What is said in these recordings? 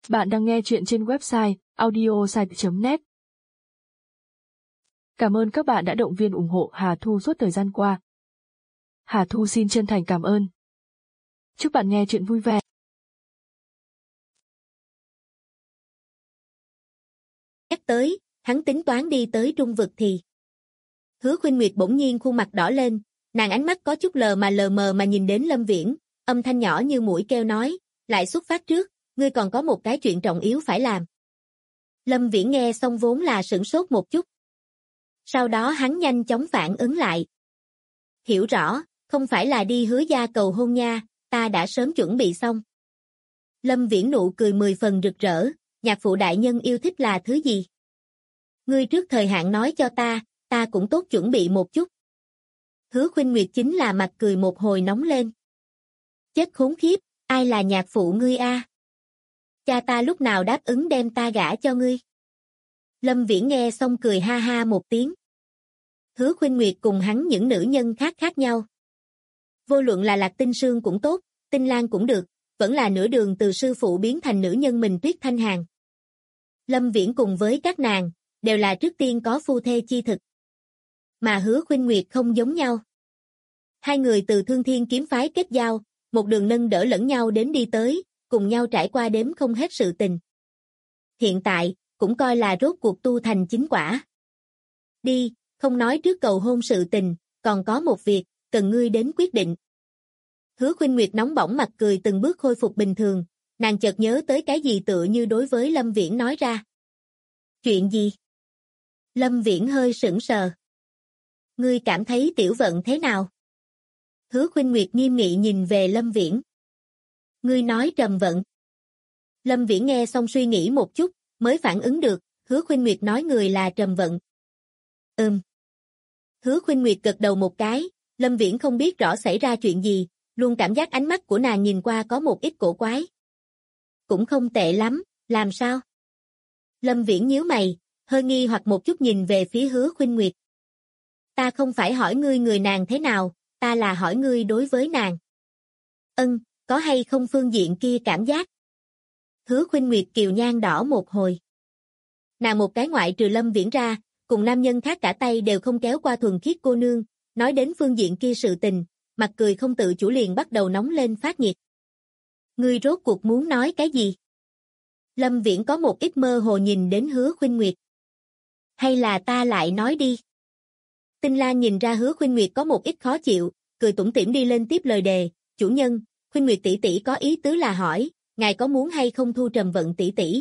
Bạn đang nghe chuyện trên website audiosite.net. Cảm ơn các bạn đã động viên ủng hộ Hà Thu suốt thời gian qua. Hà Thu xin chân thành cảm ơn. Chúc bạn nghe chuyện vui vẻ. Nhắc tới, hắn tính toán đi tới Trung vực thì. Hứa Khuynh Nguyệt bỗng nhiên khuôn mặt đỏ lên, nàng ánh mắt có chút lờ mờ mà nhìn đến Lâm Viễn, âm thanh nhỏ như mũi kêu nói, lại xuất phát trước, ngươi còn có một cái chuyện trọng yếu phải làm. Lâm Viễn nghe xong vốn là sửng sốt một chút. Sau đó hắn nhanh chóng phản ứng lại. Hiểu rõ, không phải là đi Hứa gia cầu hôn nha, ta đã sớm chuẩn bị xong. Lâm Viễn nụ cười 10 phần rực rỡ, nhạc phụ đại nhân yêu thích là thứ gì? Ngươi trước thời hạn nói cho ta cũng tốt chuẩn bị một chút. Hứa Khuynh Nguyệt chính là mặt cười một hồi nóng lên. Chết khốn khiếp, ai là nhạc phụ ngươi a? Cha ta lúc nào đáp ứng đem ta gả cho ngươi? Lâm Viễn nghe xong cười ha ha một tiếng. Hứa Khuynh Nguyệt cùng hắn những nữ nhân khác nhau. Vô luận là Lạc Tinh Sương cũng tốt, Tinh Lan cũng được, vẫn là nửa đường từ sư phụ biến thành nữ nhân mình Tuyết Thanh Hàn. Lâm Viễn cùng với các nàng, đều là trước tiên có phu thê chi thực. Mà Hứa Khuynh Nguyệt không giống nhau. Hai người từ Thương Thiên kiếm phái kết giao, một đường nâng đỡ lẫn nhau đến đi tới, cùng nhau trải qua đếm không hết sự tình. Hiện tại, cũng coi là rốt cuộc tu thành chính quả. Đi, không nói trước cầu hôn sự tình, còn có một việc, cần ngươi đến quyết định. Hứa Khuynh Nguyệt nóng bỏng mặt cười từng bước khôi phục bình thường, nàng chợt nhớ tới cái gì tựa như đối với Lâm Viễn nói ra. Chuyện gì? Lâm Viễn hơi sững sờ. Ngươi cảm thấy Tiểu Vận thế nào? Hứa Khuynh Nguyệt nghiêm nghị nhìn về Lâm Viễn. Ngươi nói Trầm Vận. Lâm Viễn nghe xong suy nghĩ một chút, mới phản ứng được, Hứa Khuynh Nguyệt nói người là Trầm Vận. Hứa Khuynh Nguyệt gật đầu một cái, Lâm Viễn không biết rõ xảy ra chuyện gì, luôn cảm giác ánh mắt của nàng nhìn qua có một ít cổ quái. Cũng không tệ lắm, làm sao? Lâm Viễn nhíu mày, hơi nghi hoặc một chút nhìn về phía Hứa Khuynh Nguyệt. Ta không phải hỏi ngươi người nàng thế nào, ta là hỏi ngươi đối với nàng. Có hay không phương diện kia cảm giác? Hứa Khuynh Nguyệt kiều nhan đỏ một hồi. Nàng một cái ngoại trừ Lâm Viễn ra, cùng nam nhân khác cả tay đều không kéo qua thuần khiết cô nương, nói đến phương diện kia sự tình, mặt cười không tự chủ liền bắt đầu nóng lên phát nhiệt. Ngươi rốt cuộc muốn nói cái gì? Lâm Viễn có một ít mơ hồ nhìn đến Hứa Khuynh Nguyệt. Hay là ta lại nói đi? Tinh Lan nhìn ra Hứa Khuynh Nguyệt có một ít khó chịu, cười tủm tỉm đi lên tiếp lời đề, chủ nhân, Khuynh Nguyệt tỷ tỷ có ý tứ là hỏi, ngài có muốn hay không thu Trầm Vận tỷ tỷ?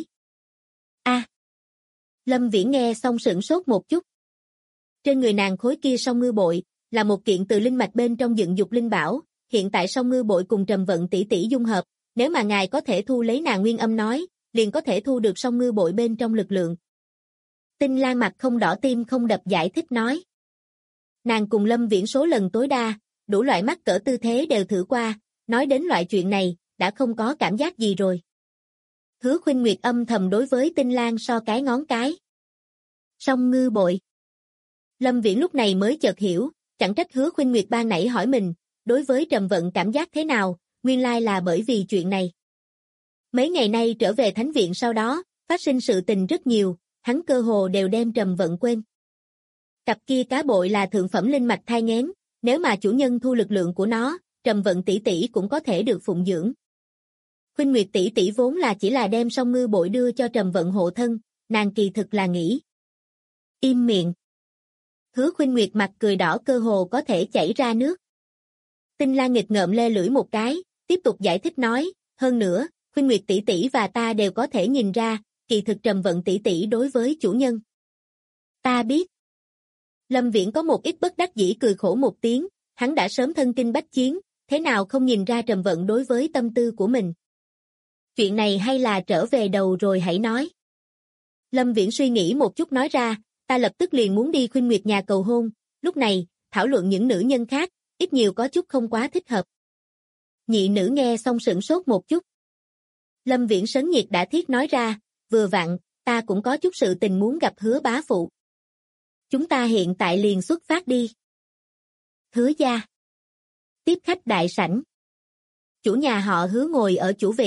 Lâm Viễn nghe xong sửng sốt một chút. Trên người nàng khối kia song ngư bội, là một kiện từ linh mạch bên trong dựng dục linh bảo, hiện tại song ngư bội cùng Trầm Vận tỷ tỷ dung hợp, nếu mà ngài có thể thu lấy nàng nguyên âm nói, liền có thể thu được song ngư bội bên trong lực lượng. Tinh Lan mặt không đỏ tim không đập giải thích nói. Nàng cùng Lâm Viễn số lần tối đa, đủ loại mắc cỡ tư thế đều thử qua, nói đến loại chuyện này, đã không có cảm giác gì rồi. Hứa Khuynh Nguyệt âm thầm đối với Tinh Lan so cái ngón cái. Song ngư bội. Lâm Viễn lúc này mới chợt hiểu, chẳng trách Hứa Khuynh Nguyệt ban nãy hỏi mình, đối với Trầm Vận cảm giác thế nào, nguyên lai là bởi vì chuyện này. Mấy ngày nay trở về thánh viện sau đó, phát sinh sự tình rất nhiều, hắn cơ hồ đều đem Trầm Vận quên. Cặp kia cá bội là thượng phẩm linh mạch thai nghén, nếu mà chủ nhân thu lực lượng của nó, Trầm Vận tỷ tỷ cũng có thể được phụng dưỡng. Khuynh Nguyệt tỷ tỷ vốn là chỉ là đem song ngư bội đưa cho Trầm Vận hộ thân, nàng kỳ thực là nghĩ. Im miệng. Hứa Khuynh Nguyệt mặt cười đỏ cơ hồ có thể chảy ra nước. Tinh Lan nghịch ngợm le lưỡi một cái, tiếp tục giải thích nói, hơn nữa, Khuynh Nguyệt tỷ tỷ và ta đều có thể nhìn ra, kỳ thực Trầm Vận tỷ tỷ đối với chủ nhân. Ta biết. Lâm Viễn có một ít bất đắc dĩ cười khổ một tiếng, hắn đã sớm thân kinh bách chiến, thế nào không nhìn ra Trầm Vận đối với tâm tư của mình. Chuyện này hay là trở về đầu rồi hãy nói. Lâm Viễn suy nghĩ một chút nói ra, ta lập tức liền muốn đi Khuynh Nguyệt nhà cầu hôn, lúc này, thảo luận những nữ nhân khác, ít nhiều có chút không quá thích hợp. Nhị nữ nghe xong sửng sốt một chút. Lâm Viễn sấn nhiệt đã thiết nói ra, vừa vặn, ta cũng có chút sự tình muốn gặp Hứa bá phụ. Chúng ta hiện tại liền xuất phát đi. Hứa gia. Tiếp khách đại sảnh. Chủ nhà họ Hứa ngồi ở chủ vị,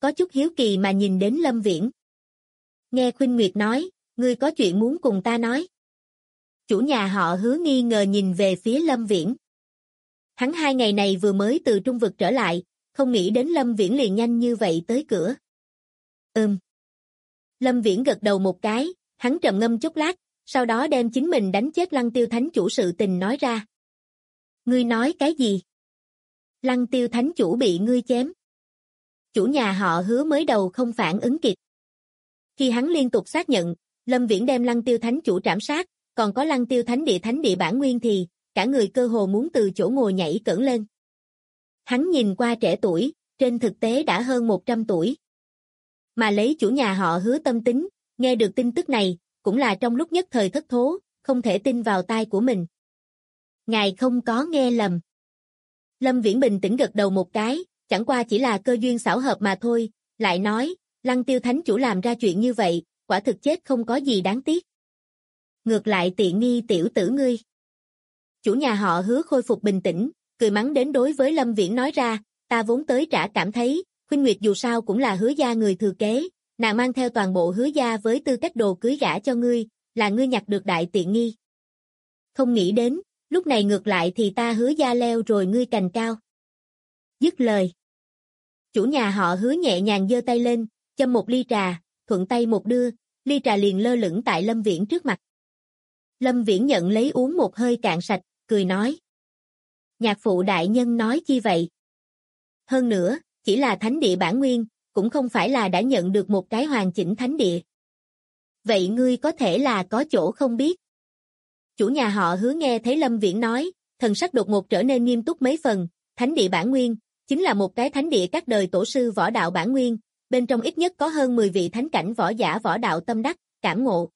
có chút hiếu kỳ mà nhìn đến Lâm Viễn. Nghe Khuynh Nguyệt nói, ngươi có chuyện muốn cùng ta nói. Chủ nhà họ Hứa nghi ngờ nhìn về phía Lâm Viễn. Hắn 2 ngày này vừa mới từ trung vực trở lại, không nghĩ đến Lâm Viễn liền nhanh như vậy tới cửa. Lâm Viễn gật đầu một cái, hắn trầm ngâm chốc lát, sau đó đem chính mình đánh chết Lăng Tiêu Thánh Chủ sự tình nói ra. Ngươi nói cái gì? Lăng Tiêu Thánh Chủ bị ngươi chém. Chủ nhà họ Hứa mới đầu không phản ứng kịp. Khi hắn liên tục xác nhận, Lâm Viễn đem Lăng Tiêu Thánh Chủ trảm sát, còn có Lăng Tiêu Thánh Địa bản nguyên thì, cả người cơ hồ muốn từ chỗ ngồi nhảy cẫng lên. Hắn nhìn qua trẻ tuổi, trên thực tế đã hơn 100 tuổi. Mà lấy chủ nhà họ Hứa tâm tính, nghe được tin tức này, cũng là trong lúc nhất thời thất thố, không thể tin vào tai của mình. Ngài không có nghe lầm. Lâm Viễn bình tĩnh gật đầu một cái, chẳng qua chỉ là cơ duyên xảo hợp mà thôi, lại nói, Lăng Tiêu Thánh Chủ làm ra chuyện như vậy, quả thực chết không có gì đáng tiếc. Ngược lại tiện nghi tiểu tử ngươi. Chủ nhà họ Hứa khôi phục bình tĩnh, cười mắng đến đối với Lâm Viễn nói ra, ta vốn tới trả cảm thấy, Khuynh Nguyệt dù sao cũng là Hứa gia người thừa kế, nàng mang theo toàn bộ Hứa gia với tư cách đồ cưới gả cho ngươi, là ngươi nhặt được đại tiện nghi. Không nghĩ đến, lúc này ngược lại thì ta Hứa gia leo rồi ngươi cành cao. Dứt lời. Chủ nhà họ Hứa nhẹ nhàng giơ tay lên, châm một ly trà, thuận tay một đưa, ly trà liền lơ lửng tại Lâm Viễn trước mặt. Lâm Viễn nhận lấy uống một hơi cạn sạch, cười nói. Nhạc phụ đại nhân nói chi vậy? Hơn nữa, chỉ là thánh địa bản nguyên, cũng không phải là đã nhận được một cái hoàn chỉnh thánh địa. Vậy ngươi có thể là có chỗ không biết. Chủ nhà họ Hứa nghe thấy Lâm Viễn nói, thần sắc đột ngột trở nên nghiêm túc mấy phần, thánh địa bản nguyên, chính là một cái thánh địa các đời tổ sư võ đạo bản nguyên, bên trong ít nhất có hơn 10 vị thánh cảnh võ giả võ đạo tâm đắc, cảm ngộ.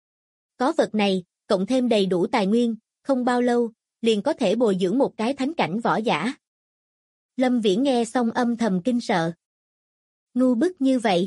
Có vật này, cộng thêm đầy đủ tài nguyên, không bao lâu, liền có thể bồi dưỡng một cái thánh cảnh võ giả. Lâm Viễn nghe xong âm thầm kinh sợ. Ngu bức như vậy.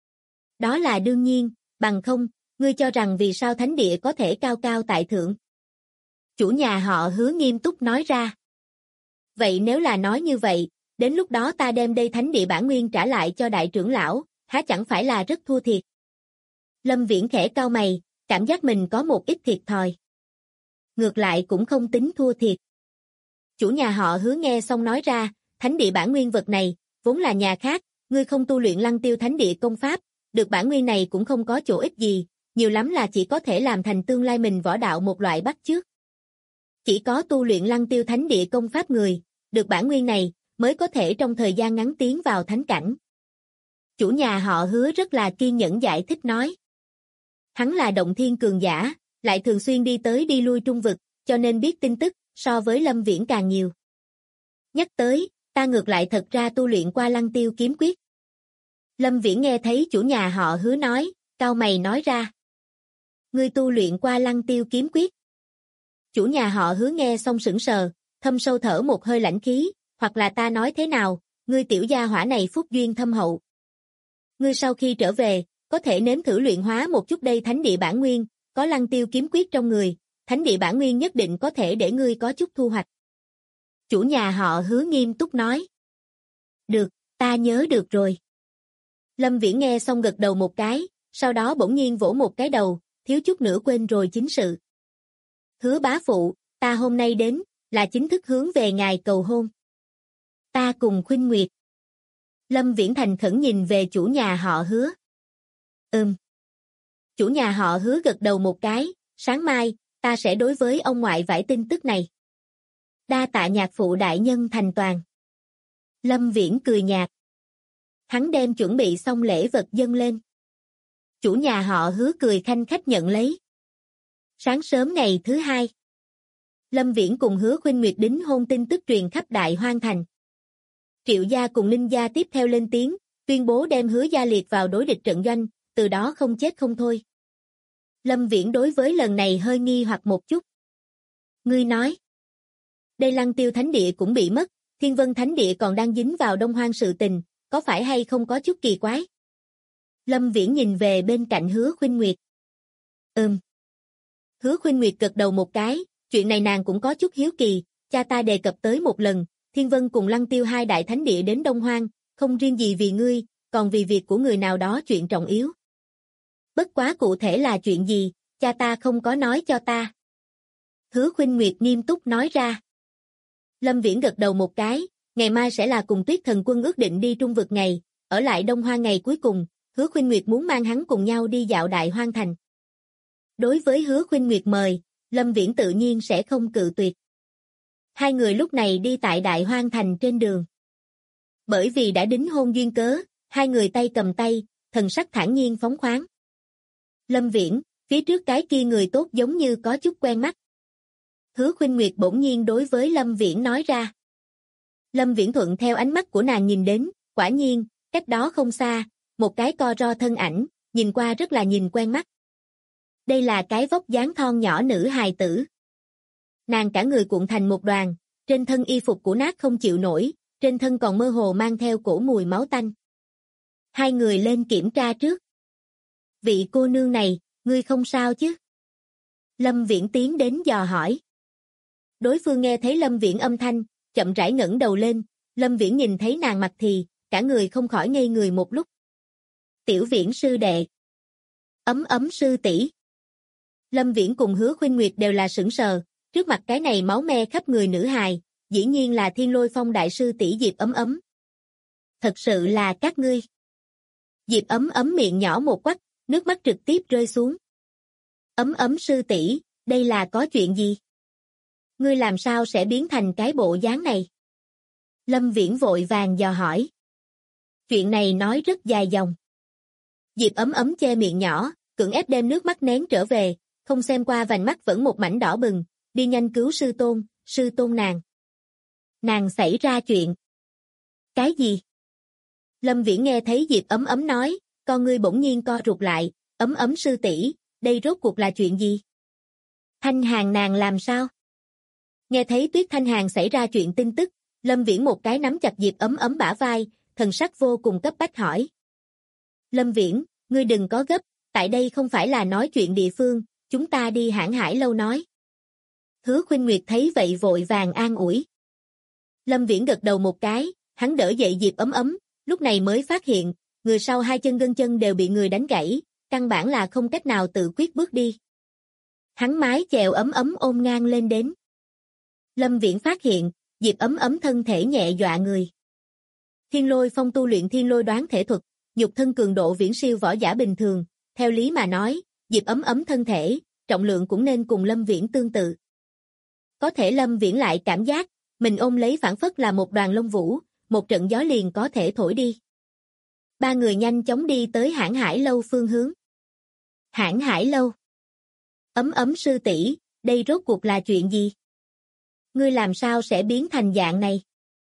Đó là đương nhiên, bằng không, ngươi cho rằng vì sao thánh địa có thể cao cao tại thượng. Chủ nhà họ Hứa nghiêm túc nói ra. Vậy nếu là nói như vậy, đến lúc đó ta đem đây thánh địa bản nguyên trả lại cho đại trưởng lão, há chẳng phải là rất thua thiệt. Lâm Viễn khẽ cau mày, cảm giác mình có một ít thiệt thòi. Ngược lại cũng không tính thua thiệt. Chủ nhà họ Hứa nghe xong nói ra, thánh địa bản nguyên vật này, vốn là nhà khác, ngươi không tu luyện Lăng Tiêu Thánh Địa công pháp, được bản nguyên này cũng không có chỗ ích gì, nhiều lắm là chỉ có thể làm thành tương lai mình võ đạo một loại bắt chước. Chỉ có tu luyện Lăng Tiêu Thánh Địa công pháp người, được bản nguyên này, mới có thể trong thời gian ngắn tiến vào thánh cảnh. Chủ nhà họ Hứa rất là kiên nhẫn giải thích nói. Hắn là động thiên cường giả, lại thường xuyên đi tới đi lui trung vực, cho nên biết tin tức, so với Lâm Viễn càng nhiều. Nhắc tới, ta ngược lại thật ra tu luyện qua Lăng Tiêu kiếm quyết. Lâm Viễn nghe thấy chủ nhà họ Hứa nói, cau mày nói ra. Ngươi tu luyện qua Lăng Tiêu kiếm quyết. Chủ nhà họ Hứa nghe xong sững sờ, thâm sâu thở một hơi lãnh khí, hoặc là ta nói thế nào, ngươi tiểu gia hỏa này phúc duyên thâm hậu. Ngươi sau khi trở về, có thể nếm thử luyện hóa một chút đây thánh địa bản nguyên, có Lăng Tiêu kiếm quyết trong người, thánh địa bản nguyên nhất định có thể để ngươi có chút thu hoạch. Chủ nhà họ Hứa nghiêm túc nói. Được, ta nhớ được rồi. Lâm Viễn nghe xong gật đầu một cái, sau đó bỗng nhiên vỗ một cái đầu, thiếu chút nữa quên rồi chính sự. Hứa bá phụ, ta hôm nay đến, là chính thức hướng về ngài cầu hôn. Ta cùng Khuynh Nguyệt. Lâm Viễn thành khẩn nhìn về chủ nhà họ Hứa. Chủ nhà họ Hứa gật đầu một cái, sáng mai, ta sẽ đối với ông ngoại vải tin tức này. Đa tạ nhạc phụ đại nhân thành toàn. Lâm Viễn cười nhạt. Hắn đem chuẩn bị xong lễ vật dâng lên. Chủ nhà họ Hứa cười khanh khách nhận lấy. Sáng sớm ngày thứ 2. Lâm Viễn cùng Hứa Khuynh Nguyệt đính hôn tin tức truyền khắp Đại Hoang Thành. Triệu gia cùng Ninh gia tiếp theo lên tiếng, tuyên bố đem Hứa gia liệt vào đối địch trận doanh, từ đó không chết không thôi. Lâm Viễn đối với lần này hơi nghi hoặc một chút. Ngươi nói, đây Lăng Tiêu Thánh Địa cũng bị mất, Thiên Vân Thánh Địa còn đang dính vào Đông Hoang sự tình, có phải hay không có chút kỳ quái? Lâm Viễn nhìn về bên cạnh Hứa Khuynh Nguyệt. Hứa Khuynh Nguyệt gật đầu một cái, chuyện này nàng cũng có chút hiếu kỳ, cha ta đề cập tới một lần, Thiên Vân cùng Lăng Tiêu hai đại thánh địa đến Đông Hoang, không riêng gì vì ngươi, còn vì việc của người nào đó chuyện trọng yếu. Bất quá cụ thể là chuyện gì, cha ta không có nói cho ta. Hứa Khuynh Nguyệt nghiêm túc nói ra. Lâm Viễn gật đầu một cái, ngày mai sẽ là cùng Tuyết Thần Quân ước định đi Trung Vực ngày, ở lại Đông Hoang ngày cuối cùng, Hứa Khuynh Nguyệt muốn mang hắn cùng nhau đi dạo Đại Hoang Thành. Đối với Hứa Khuynh Nguyệt mời, Lâm Viễn tự nhiên sẽ không cự tuyệt. Hai người lúc này đi tại Đại Hoang Thành trên đường. Bởi vì đã đính hôn duyên cớ, hai người tay cầm tay, thần sắc thản nhiên phóng khoáng. Lâm Viễn, phía trước cái kia người tốt giống như có chút quen mắt. Hứa Khuynh Nguyệt bỗng nhiên đối với Lâm Viễn nói ra. Lâm Viễn thuận theo ánh mắt của nàng nhìn đến, quả nhiên, cách đó không xa, một cái co ro thân ảnh, nhìn qua rất là nhìn quen mắt. Đây là cái vóc dáng thon nhỏ nữ hài tử. Nàng cả người cuộn thành một đoàn, trên thân y phục cũ nát không chịu nổi, trên thân còn mơ hồ mang theo cổ mùi máu tanh. Hai người lên kiểm tra trước. Vị cô nương này, ngươi không sao chứ? Lâm Viễn tiến đến dò hỏi. Đối phương nghe thấy Lâm Viễn âm thanh, chậm rãi ngẩng đầu lên, Lâm Viễn nhìn thấy nàng mặt thì, cả người không khỏi ngây người một lúc. Tiểu Viễn sư đệ. Ấm ấm sư tỷ. Lâm Viễn cùng Hứa Khuynh Nguyệt đều là sững sờ, trước mặt cái này máu me khắp người nữ hài, dĩ nhiên là Thiên Lôi Phong đại sư tỷ Diệp Ấm Ấm. Thật sự là các ngươi. Diệp Ấm Ấm miệng nhỏ một quắc, nước mắt trực tiếp rơi xuống. Ấm Ấm sư tỷ, đây là có chuyện gì? Ngươi làm sao sẽ biến thành cái bộ dáng này? Lâm Viễn vội vàng dò hỏi. Chuyện này nói rất dài dòng. Diệp Ấm Ấm che miệng nhỏ, cưỡng ép đem nước mắt nén trở về, không xem qua vành mắt vẫn một mảnh đỏ bừng, đi nhanh cứu sư tôn nàng. Nàng xảy ra chuyện. Cái gì? Lâm Viễn nghe thấy Diệp Ấm Ấm nói, con ngươi bỗng nhiên co rụt lại, Ấm Ấm sư tỷ, đây rốt cuộc là chuyện gì? Thanh Hàn nàng làm sao? Nghe thấy Tuyết Thanh Hàn xảy ra chuyện tin tức, Lâm Viễn một cái nắm chặt Diệp Ấm Ấm bả vai, thần sắc vô cùng cấp bách hỏi. Lâm Viễn, ngươi đừng có gấp, tại đây không phải là nói chuyện địa phương, chúng ta đi Hãn Hải lâu nói. Hứa Khuynh Nguyệt thấy vậy vội vàng an ủi. Lâm Viễn gật đầu một cái, hắn đỡ dậy Diệp Ấm Ấm, lúc này mới phát hiện, người sau hai chân gân chân đều bị người đánh gãy, căn bản là không cách nào tự quyết bước đi. Hắn mái chèo Ấm Ấm ôm ngang lên đến. Lâm Viễn phát hiện, Diệp Ấm Ấm thân thể nhẹ dọa người. Thiên Lôi Phong tu luyện thiên lôi đoán thể thuật, nhục thân cường độ viễn siêu võ giả bình thường, theo lý mà nói, Diệp Ấm Ấm thân thể, trọng lượng cũng nên cùng Lâm Viễn tương tự. Có thể Lâm Viễn lại cảm giác, mình ôm lấy phảng phất là một đoàn lông vũ, một trận gió liền có thể thổi đi. Ba người nhanh chóng đi tới Hãn Hải lâu phương hướng. Hãn Hải lâu. Ấm Ấm sư tỷ, đây rốt cuộc là chuyện gì? Ngươi làm sao sẽ biến thành dạng này?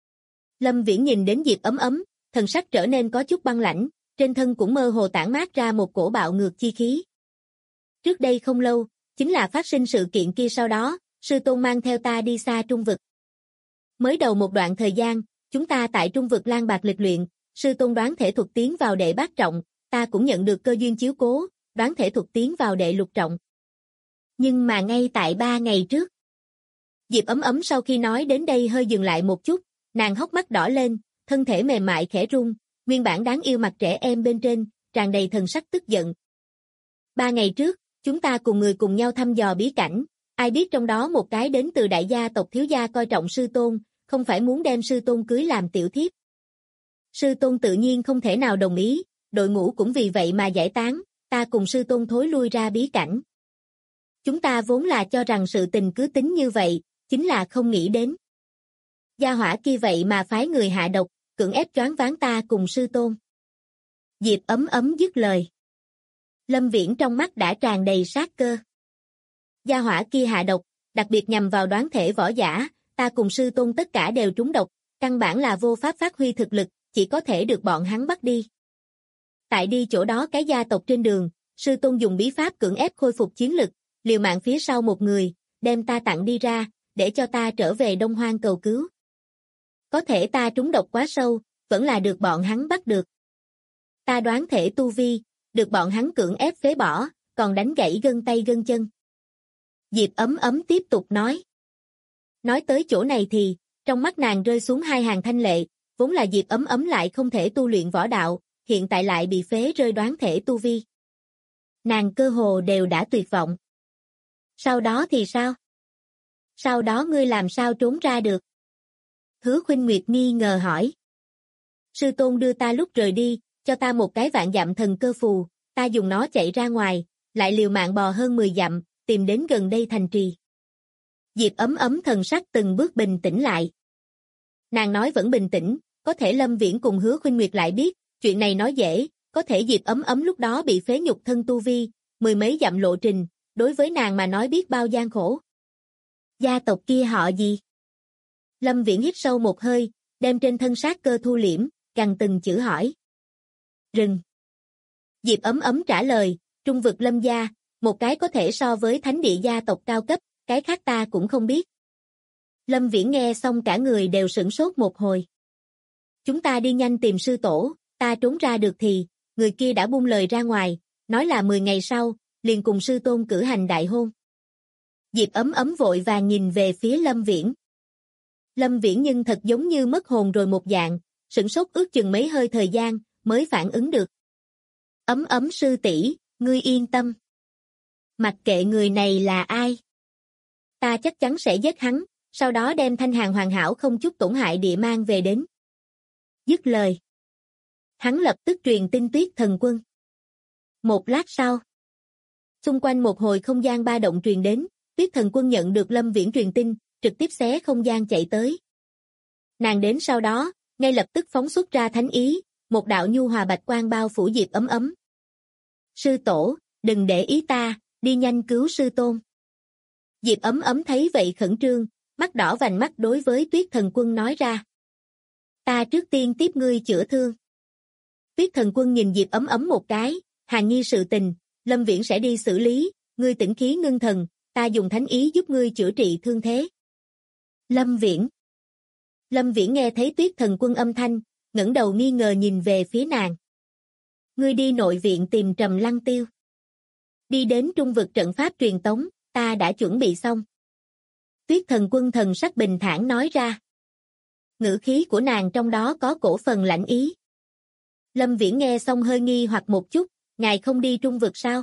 Lâm Viễn nhìn đến Diệp Ấm Ấm, thần sắc trở nên có chút băng lãnh, trên thân cũng mơ hồ tản mát ra một cổ bạo ngược chi khí. Trước đây không lâu, chính là phát sinh sự kiện kia sau đó, sư tôn mang theo ta đi xa Trung Vực. Mới đầu một đoạn thời gian, chúng ta tại Trung Vực lang bạc lịch luyện, sư tôn đoán thể thuật tiến vào đệ bát trọng, ta cũng nhận được cơ duyên chiếu cố, đoán thể thuật tiến vào đệ lục trọng. Nhưng mà ngay tại 3 ngày trước, Diệp Ấm Ấm sau khi nói đến đây hơi dừng lại một chút, nàng hốc mắt đỏ lên, thân thể mềm mại khẽ run, nguyên bản đáng yêu mặt trẻ em bên trên, tràn đầy thần sắc tức giận. 3 ngày trước, chúng ta cùng người cùng nhau thăm dò bí cảnh, ai biết trong đó một cái đến từ đại gia tộc thiếu gia coi trọng sư tôn, không phải muốn đem sư tôn cưới làm tiểu thiếp. Sư tôn tự nhiên không thể nào đồng ý, đội ngũ cũng vì vậy mà giải tán, ta cùng sư tôn thối lui ra bí cảnh. Chúng ta vốn là cho rằng sự tình cứ tính như vậy, chính là không nghĩ đến. Gia hỏa kia vậy mà phái người hạ độc, cưỡng ép choáng váng ta cùng sư tôn. Diệp Ấm Ấm dứt lời. Lâm Viễn trong mắt đã tràn đầy sát cơ. Gia hỏa kia hạ độc, đặc biệt nhằm vào đoán thể võ giả, ta cùng sư tôn tất cả đều trúng độc, căn bản là vô pháp phát huy thực lực, chỉ có thể được bọn hắn bắt đi. Tại đi chỗ đó cái gia tộc trên đường, sư tôn dùng bí pháp cưỡng ép khôi phục chiến lực, liều mạng phía sau một người, đem ta tặng đi ra, để cho ta trở về Đông Hoang cầu cứu. Có thể ta trúng độc quá sâu, vẫn là được bọn hắn bắt được. Ta đoán thể tu vi, được bọn hắn cưỡng ép phế bỏ, còn đánh gãy gân tay gân chân. Diệp Ấm Ấm tiếp tục nói. Nói tới chỗ này thì, trong mắt nàng rơi xuống hai hàng thanh lệ, vốn là Diệp Ấm Ấm lại không thể tu luyện võ đạo, hiện tại lại bị phế rơi đoán thể tu vi. Nàng cơ hồ đều đã tuyệt vọng. Sau đó thì sao? Sau đó ngươi làm sao trốn ra được? Hứa Khuynh Nguyệt nghi ngờ hỏi. Sư tôn đưa ta lúc rời đi, cho ta một cái vạn dặm thần cơ phù, ta dùng nó chạy ra ngoài, lại liều mạng bò hơn 10 dặm, tìm đến gần đây thành trì. Diệp Ấm Ấm thần sắc từng bước bình tĩnh lại. Nàng nói vẫn bình tĩnh, có thể Lâm Viễn cùng Hứa Khuynh Nguyệt lại biết, chuyện này nói dễ, có thể Diệp Ấm Ấm lúc đó bị phế nhục thân tu vi, 10 mấy dặm lộ trình, đối với nàng mà nói biết bao gian khổ. Gia tộc kia họ gì? Lâm Viễn hít sâu một hơi, đem trên thân sát cơ thu liễm, gằn từng chữ hỏi. Rừng. Diệp Ấm Ấm trả lời, trung vực Lâm gia, một cái có thể so với thánh địa gia tộc cao cấp, cái khác ta cũng không biết. Lâm Viễn nghe xong cả người đều sửng sốt một hồi. Chúng ta đi nhanh tìm sư tổ, ta trốn ra được thì, người kia đã buông lời ra ngoài, nói là 10 ngày sau, liền cùng sư tôn cử hành đại hôn. Diệp Ấm Ấm vội vàng nhìn về phía Lâm Viễn. Lâm Viễn nhưng thật giống như mất hồn rồi một dạng, sửng sốt ước chừng mấy hơi thời gian, mới phản ứng được. Ấm Ấm sư tỷ, ngươi yên tâm. Mặc kệ người này là ai. Ta chắc chắn sẽ giết hắn, sau đó đem thanh hàng hoàn hảo không chút tổn hại địa mang về đến. Dứt lời. Hắn lập tức truyền tin Tuyết Thần Quân. Một lát sau. Xung quanh một hồi không gian ba động truyền đến, Tuyết Thần Quân nhận được Lâm Viễn truyền tin, trực tiếp xé không gian chạy tới. Nàng đến sau đó, ngay lập tức phóng xuất ra thánh ý, một đạo nhu hòa bạch quang bao phủ Diệp Ấm Ấm. Sư tổ, đừng để ý ta, đi nhanh cứu sư tôn. Diệp Ấm Ấm thấy vậy khẩn trương, mắt đỏ vành mắt đối với Tuyết Thần Quân nói ra. Ta trước tiên tiếp ngươi chữa thương. Tuyết Thần Quân nhìn Diệp Ấm Ấm một cái, Hàn Nhi sự tình, Lâm Viễn sẽ đi xử lý, ngươi tĩnh khí ngưng thần, ta dùng thánh ý giúp ngươi chữa trị thương thế. Lâm Viễn. Lâm Viễn nghe thấy Tuyết Thần Quân âm thanh, ngẩng đầu nghi ngờ nhìn về phía nàng. Ngươi đi nội viện tìm Trầm Lăng Tiêu. Đi đến trung vực trận pháp truyền tống, ta đã chuẩn bị xong. Tuyết Thần Quân thần sắc bình thản nói ra. Ngữ khí của nàng trong đó có cổ phần lãnh ý. Lâm Viễn nghe xong hơi nghi hoặc một chút, ngài không đi trung vực sao?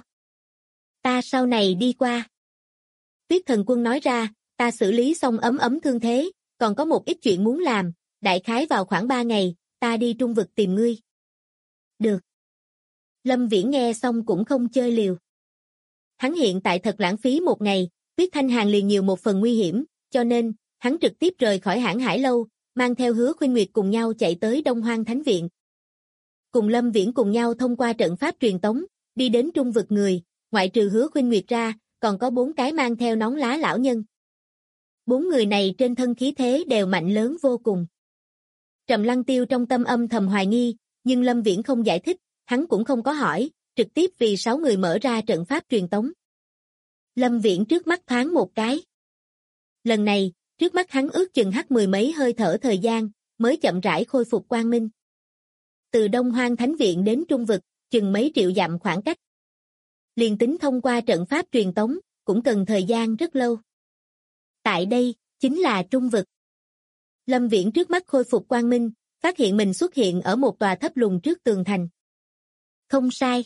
Ta sau này đi qua. Tuyết Thần Quân nói ra, ta xử lý xong Ấm Ấm thương thế, còn có một ít chuyện muốn làm, đại khái vào khoảng 3 ngày, ta đi trung vực tìm ngươi. Được. Lâm Viễn nghe xong cũng không chơi liều. Hắn hiện tại thật lãng phí một ngày, Tuyết Thanh Hàn liền nhiều một phần nguy hiểm, cho nên, hắn trực tiếp rời khỏi Hãn Hải Lâu, mang theo Hứa Khuynh Nguyệt cùng nhau chạy tới Đông Hoang Thánh Viện. Cùng Lâm Viễn cùng nhau thông qua trận pháp truyền tống, đi đến trung vực người, ngoại trừ Hứa Khuynh Nguyệt ra, còn có 4 cái mang theo nón lá lão nhân. 4 người này trên thân khí thế đều mạnh lớn vô cùng. Trầm Lăng Tiêu trong tâm âm thầm hoài nghi, nhưng Lâm Viễn không giải thích, hắn cũng không có hỏi, trực tiếp vì 6 người mở ra trận pháp truyền tống. Lâm Viễn trước mắt thoáng một cái. Lần này, trước mắt hắn ước chừng hắt 10 mấy hơi thở thời gian, mới chậm rãi khôi phục quang minh. Từ Đông Hoang Thánh Viện đến trung vực, chừng mấy triệu dặm khoảng cách. Liền tính thông qua trận pháp truyền tống, cũng cần thời gian rất lâu. Tại đây, chính là trung vực. Lâm Viễn trước mắt khôi phục quang minh, phát hiện mình xuất hiện ở một tòa thấp lùn trước tường thành. Không sai.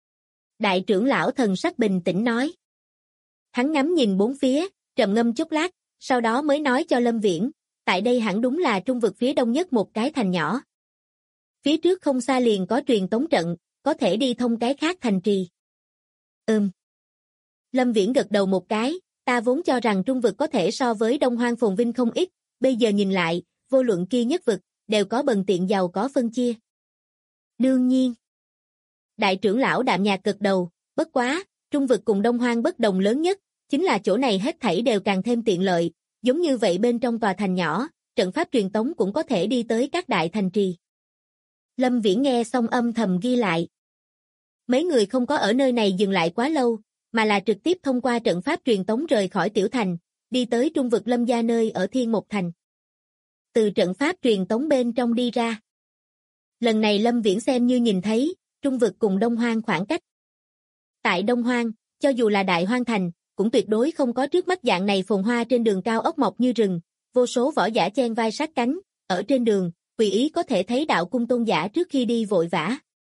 Đại trưởng lão thần sắc bình tĩnh nói. Hắn ngắm nhìn bốn phía, trầm ngâm chốc lát, sau đó mới nói cho Lâm Viễn, tại đây hẳn đúng là trung vực phía đông nhất một cái thành nhỏ. Phía trước không xa liền có truyền tống trận, có thể đi thông cái khác thành trì. Lâm Viễn gật đầu một cái, ta vốn cho rằng trung vực có thể so với Đông Hoang phồn vinh không ít, bây giờ nhìn lại, vô luận kia nhất vực, đều có bần tiện giàu có phân chia. Đương nhiên. Đại trưởng lão đạm nhạt gật đầu, bất quá, trung vực cùng Đông Hoang bất đồng lớn nhất, chính là chỗ này hết thảy đều càng thêm tiện lợi, giống như vậy bên trong tòa thành nhỏ, trận pháp truyền tống cũng có thể đi tới các đại thành trì. Lâm Viễn nghe xong âm thầm ghi lại. Mấy người không có ở nơi này dừng lại quá lâu, mà là trực tiếp thông qua trận pháp truyền tống rời khỏi tiểu thành, đi tới trung vực Lâm gia nơi ở Thiên Một Thành. Từ trận pháp truyền tống bên trong đi ra. Lần này Lâm Viễn xem như nhìn thấy, trung vực cùng Đông Hoang khoảng cách. Tại Đông Hoang, cho dù là Đại Hoang Thành, cũng tuyệt đối không có trước mắt dạng này phồn hoa trên đường cao ốc mọc như rừng, vô số võ giả chen vai sát cánh, ở trên đường, tùy ý có thể thấy đạo cung tôn giả trước khi đi vội vã.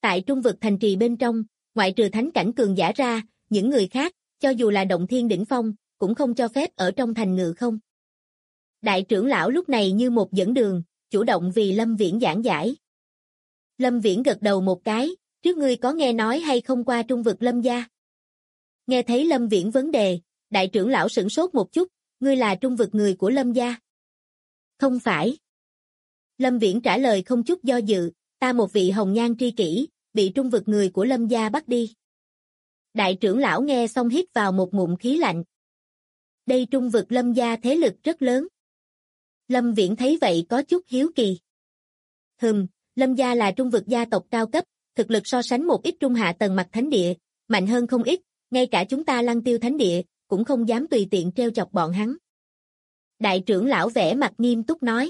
Tại trung vực thành trì bên trong, ngoại trừ thánh cảnh cường giả ra, những người khác, cho dù là động thiên đỉnh phong, cũng không cho phép ở trong thành ngự không. Đại trưởng lão lúc này như một dẫn đường, chủ động vì Lâm Viễn giảng giải. Lâm Viễn gật đầu một cái, trước ngươi có nghe nói hay không qua trung vực Lâm gia? Nghe thấy Lâm Viễn vấn đề, đại trưởng lão sửng sốt một chút, ngươi là trung vực người của Lâm gia? Không phải. Lâm Viễn trả lời không chút do dự, ta một vị hồng nhan tri kỷ, bị trung vực người của Lâm gia bắt đi. Đại trưởng lão nghe xong hít vào một ngụm khí lạnh. Đây trung vực Lâm gia thế lực rất lớn. Lâm Viễn thấy vậy có chút hiếu kỳ. Lâm gia là trung vực gia tộc cao cấp, thực lực so sánh một ít trung hạ tầng mặt thánh địa, mạnh hơn không ít, ngay cả chúng ta Lăng Tiêu thánh địa, cũng không dám tùy tiện treo chọc bọn hắn. Đại trưởng lão vẻ mặt nghiêm túc nói.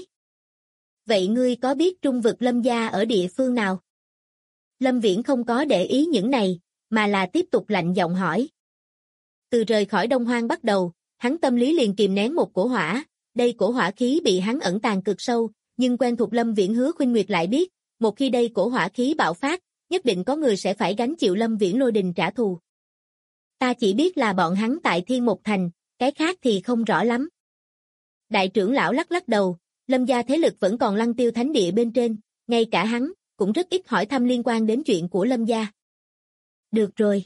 Vậy ngươi có biết trung vực Lâm gia ở địa phương nào? Lâm Viễn không có để ý những này, mà là tiếp tục lạnh giọng hỏi. Từ rời khỏi Đông Hoang bắt đầu, hắn tâm lý liền kìm nén một cổ hỏa, đây cổ hỏa khí bị hắn ẩn tàng cực sâu, nhưng quen thuộc Lâm Viễn Hứa Khuynh Nguyệt lại biết, một khi đây cổ hỏa khí bạo phát, nhất định có người sẽ phải gánh chịu Lâm Viễn lôi đình trả thù. Ta chỉ biết là bọn hắn tại Thiên Một Thành, cái khác thì không rõ lắm. Đại trưởng lão lắc lắc đầu, Lâm gia thế lực vẫn còn Lăng Tiêu thánh địa bên trên, ngay cả hắn, cũng rất ít hỏi thăm liên quan đến chuyện của Lâm gia. Được rồi.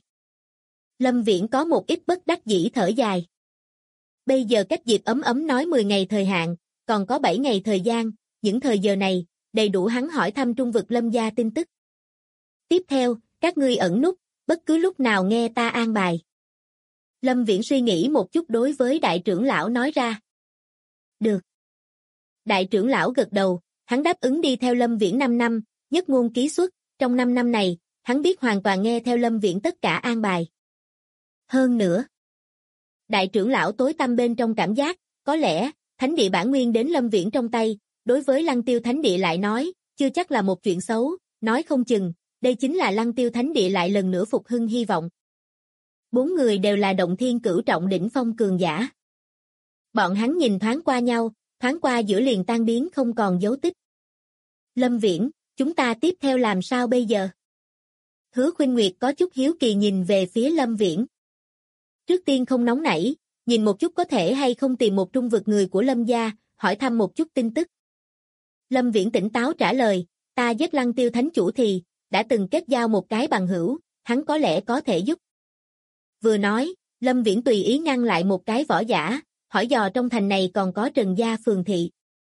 Lâm Viễn có một ít bất đắc dĩ thở dài. Bây giờ cách Diệp Ấm Ấm nói 10 ngày thời hạn, còn có 7 ngày thời gian, những thời giờ này, đầy đủ hắn hỏi thăm trung vực Lâm gia tin tức. Tiếp theo, các ngươi ẩn núp, bất cứ lúc nào nghe ta an bài. Lâm Viễn suy nghĩ một chút đối với đại trưởng lão nói ra. Được. Đại trưởng lão gật đầu, hắn đáp ứng đi theo Lâm Viễn 5 năm, nhất ngôn ký xuất, trong 5 năm này, hắn biết hoàn toàn nghe theo Lâm Viễn tất cả an bài. Hơn nữa, đại trưởng lão tối tăm bên trong cảm giác, có lẽ, thánh địa bản nguyên đến Lâm Viễn trong tay, đối với Lăng Tiêu thánh địa lại nói, chưa chắc là một chuyện xấu, nói không chừng, đây chính là Lăng Tiêu thánh địa lại lần nữa phục hưng hy vọng. 4 người đều là động thiên cửu trọng đỉnh phong cường giả. Bọn hắn nhìn thoáng qua nhau, thoáng qua giữa liền tan biến không còn dấu tích. Lâm Viễn, chúng ta tiếp theo làm sao bây giờ? Hứa Khuynh Nguyệt có chút hiếu kỳ nhìn về phía Lâm Viễn. Trước tiên không nóng nảy, nhìn một chút có thể hay không tìm một trung vực người của Lâm gia, hỏi thăm một chút tin tức. Lâm Viễn tỉnh táo trả lời, ta giết Lăng Tiêu thánh chủ thì, đã từng kết giao một cái bằng hữu, hắn có lẽ có thể giúp. Vừa nói, Lâm Viễn tùy ý ngăn lại một cái võ giả, hỏi dò trong thành này còn có Trần gia phường thị.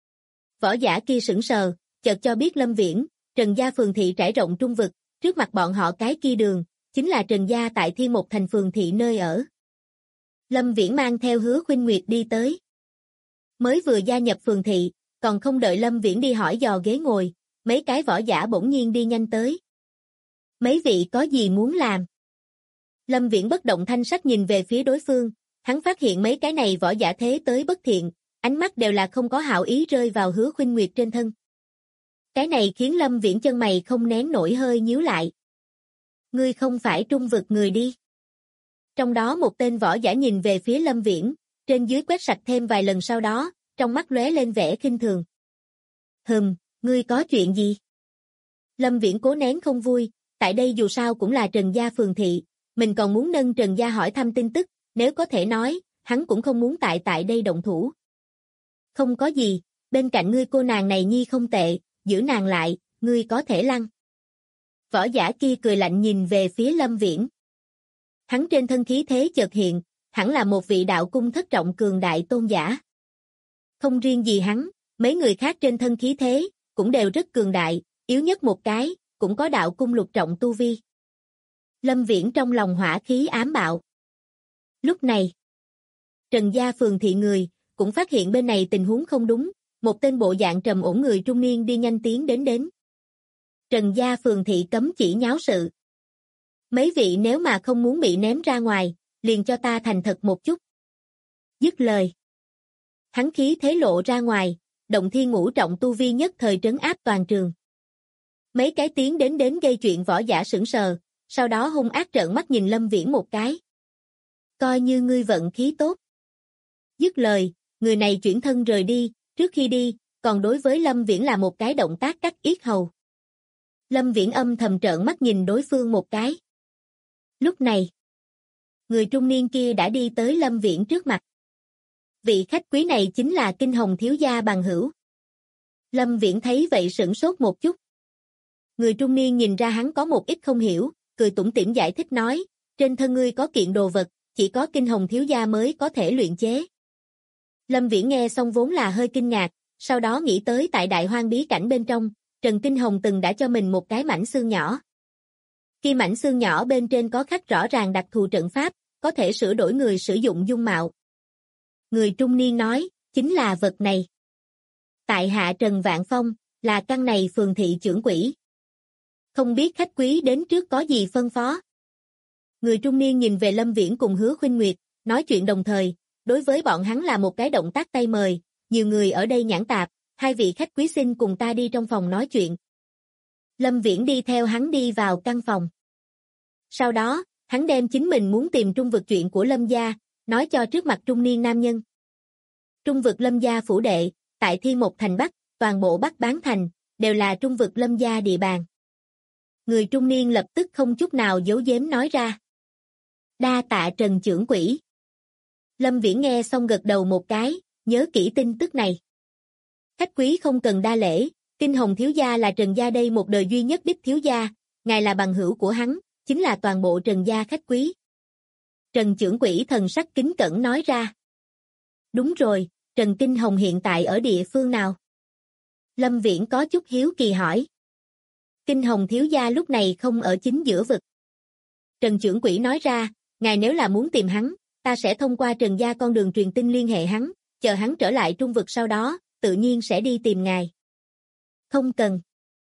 Võ giả kia sững sờ, chợt cho biết Lâm Viễn, Trần gia phường thị trải rộng trung vực, trước mặt bọn họ cái kia đường, chính là Trần gia tại Thiên Một Thành phường thị nơi ở. Lâm Viễn mang theo Hứa Khuynh Nguyệt đi tới. Mới vừa gia nhập phường thị, còn không đợi Lâm Viễn đi hỏi dò ghế ngồi, mấy cái võ giả bỗng nhiên đi nhanh tới. Mấy vị có gì muốn làm? Lâm Viễn bất động thanh sắc nhìn về phía đối phương, hắn phát hiện mấy cái này võ giả thế tới bất thiện, ánh mắt đều là không có hảo ý rơi vào Hứa Khuynh Nguyệt trên thân. Cái này khiến Lâm Viễn chân mày không nén nổi hơi nhíu lại. Ngươi không phải trung vực người đi. Trong đó một tên võ giả nhìn về phía Lâm Viễn, trên dưới quét sạch thêm vài lần sau đó, trong mắt lóe lên vẻ khinh thường. Ngươi có chuyện gì? Lâm Viễn cố nén không vui, tại đây dù sao cũng là Trần gia phường thị, mình còn muốn nâng Trần gia hỏi thăm tin tức, nếu có thể nói, hắn cũng không muốn tại đây động thủ. Không có gì, bên cạnh ngươi cô nàng này nhi không tệ, giữ nàng lại, ngươi có thể lăn. Võ giả kia cười lạnh nhìn về phía Lâm Viễn. Hắn trên thân khí thế chợt hiện, hẳn là một vị đạo cung thất trọng cường đại tôn giả. Không riêng gì hắn, mấy người khác trên thân khí thế, cũng đều rất cường đại, yếu nhất một cái, cũng có đạo cung lục trọng tu vi. Lâm Viễn trong lòng hỏa khí ám bạo. Lúc này, Trần gia phường thị người, cũng phát hiện bên này tình huống không đúng, một tên bộ dạng trầm ổn người trung niên đi nhanh tiến đến. Trần gia phường thị cấm chỉ nháo sự. Mấy vị nếu mà không muốn bị ném ra ngoài, liền cho ta thành thật một chút. Dứt lời. Hắn khí thế lộ ra ngoài, động thiên ngũ trọng tu vi nhất thời trấn áp toàn trường. Mấy cái tiến đến gây chuyện võ giả sững sờ, sau đó hung ác trợn mắt nhìn Lâm Viễn một cái. Coi như ngươi vận khí tốt. Dứt lời, người này chuyển thân rời đi, trước khi đi, còn đối với Lâm Viễn là một cái động tác cắt yết hầu. Lâm Viễn âm thầm trợn mắt nhìn đối phương một cái. Lúc này, người trung niên kia đã đi tới Lâm Viễn trước mặt. Vị khách quý này chính là Kinh Hồng thiếu gia bằng hữu. Lâm Viễn thấy vậy sửng sốt một chút. Người trung niên nhìn ra hắn có một ít không hiểu, cười tủm tỉm giải thích nói, trên thân ngươi có kiện đồ vật, chỉ có Kinh Hồng thiếu gia mới có thể luyện chế. Lâm Viễn nghe xong vốn là hơi kinh ngạc, sau đó nghĩ tới tại Đại Hoang bí cảnh bên trong, Trần Kinh Hồng từng đã cho mình một cái mảnh xương nhỏ. Khi mảnh xương nhỏ bên trên có khắc rõ ràng đặc thù trận pháp, có thể sửa đổi người sử dụng dung mạo. Người trung niên nói, chính là vật này. Tại hạ Trần Vạn Phong, là căn này phường thị trưởng quỹ. Không biết khách quý đến trước có gì phân phó. Người trung niên nhìn về Lâm Viễn cùng Hứa Khuynh Nguyệt, nói chuyện đồng thời, đối với bọn hắn là một cái động tác tay mời, nhiều người ở đây nhãn tạp, hai vị khách quý xin cùng ta đi trong phòng nói chuyện. Lâm Viễn đi theo hắn đi vào căn phòng. Sau đó, hắn đem chính mình muốn tìm trung vực chuyện của Lâm gia, nói cho trước mặt trung niên nam nhân. Trung vực Lâm gia phủ đệ, tại Thiên Mộc Thành Bắc, toàn bộ Bắc Bán Thành, đều là trung vực Lâm gia địa bàn. Người trung niên lập tức không chút nào giấu giếm nói ra. Đa tạ Trần trưởng quỹ. Lâm Viễn nghe xong gật đầu một cái, nhớ kỹ tin tức này. Khách quý không cần đa lễ, Kinh Hồng thiếu gia là Trần gia đây một đời duy nhất đích thiếu gia, ngài là bằng hữu của hắn, chính là toàn bộ Trần gia khách quý. Trần trưởng quỹ thần sắc kính cẩn nói ra. Đúng rồi, Trần Kinh Hồng hiện tại ở địa phương nào? Lâm Viễn có chút hiếu kỳ hỏi. Kinh Hồng thiếu gia lúc này không ở chính giữa vực. Trần trưởng quỹ nói ra, ngài nếu là muốn tìm hắn, ta sẽ thông qua Trần gia con đường truyền tin liên hệ hắn, chờ hắn trở lại trung vực sau đó, tự nhiên sẽ đi tìm ngài. Không cần.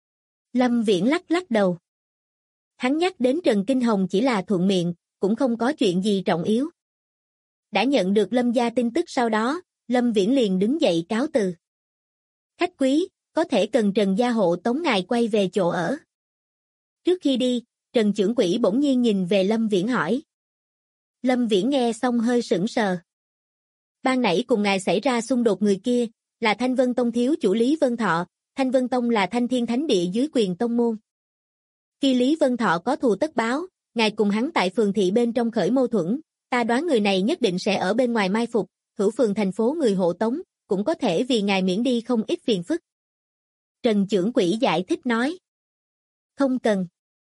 Lâm Viễn lắc lắc đầu. Hắn nhắc đến Trần Kinh Hồng chỉ là thuận miệng, cũng không có chuyện gì trọng yếu. Đã nhận được Lâm gia tin tức sau đó, Lâm Viễn liền đứng dậy cáo từ. Khách quý, có thể cần Trần gia hộ tống ngài quay về chỗ ở. Trước khi đi, Trần trưởng quỹ bỗng nhiên nhìn về Lâm Viễn hỏi. Lâm Viễn nghe xong hơi sững sờ. Ban nãy cùng ngài xảy ra xung đột người kia, là Thanh Vân Tông thiếu chủ Lý Vân Thọ, Thanh Vân Tông là Thanh Thiên Thánh Địa dưới quyền tông môn. Khi Lý Vân Thọ có thù tất báo, ngài cùng hắn tại phường thị bên trong khởi mâu thuẫn, ta đoán người này nhất định sẽ ở bên ngoài mai phục, hữu phường thành phố người hộ tống, cũng có thể vì ngài miễn đi không ít phiền phức. Trần trưởng quỹ giải thích nói. Không cần.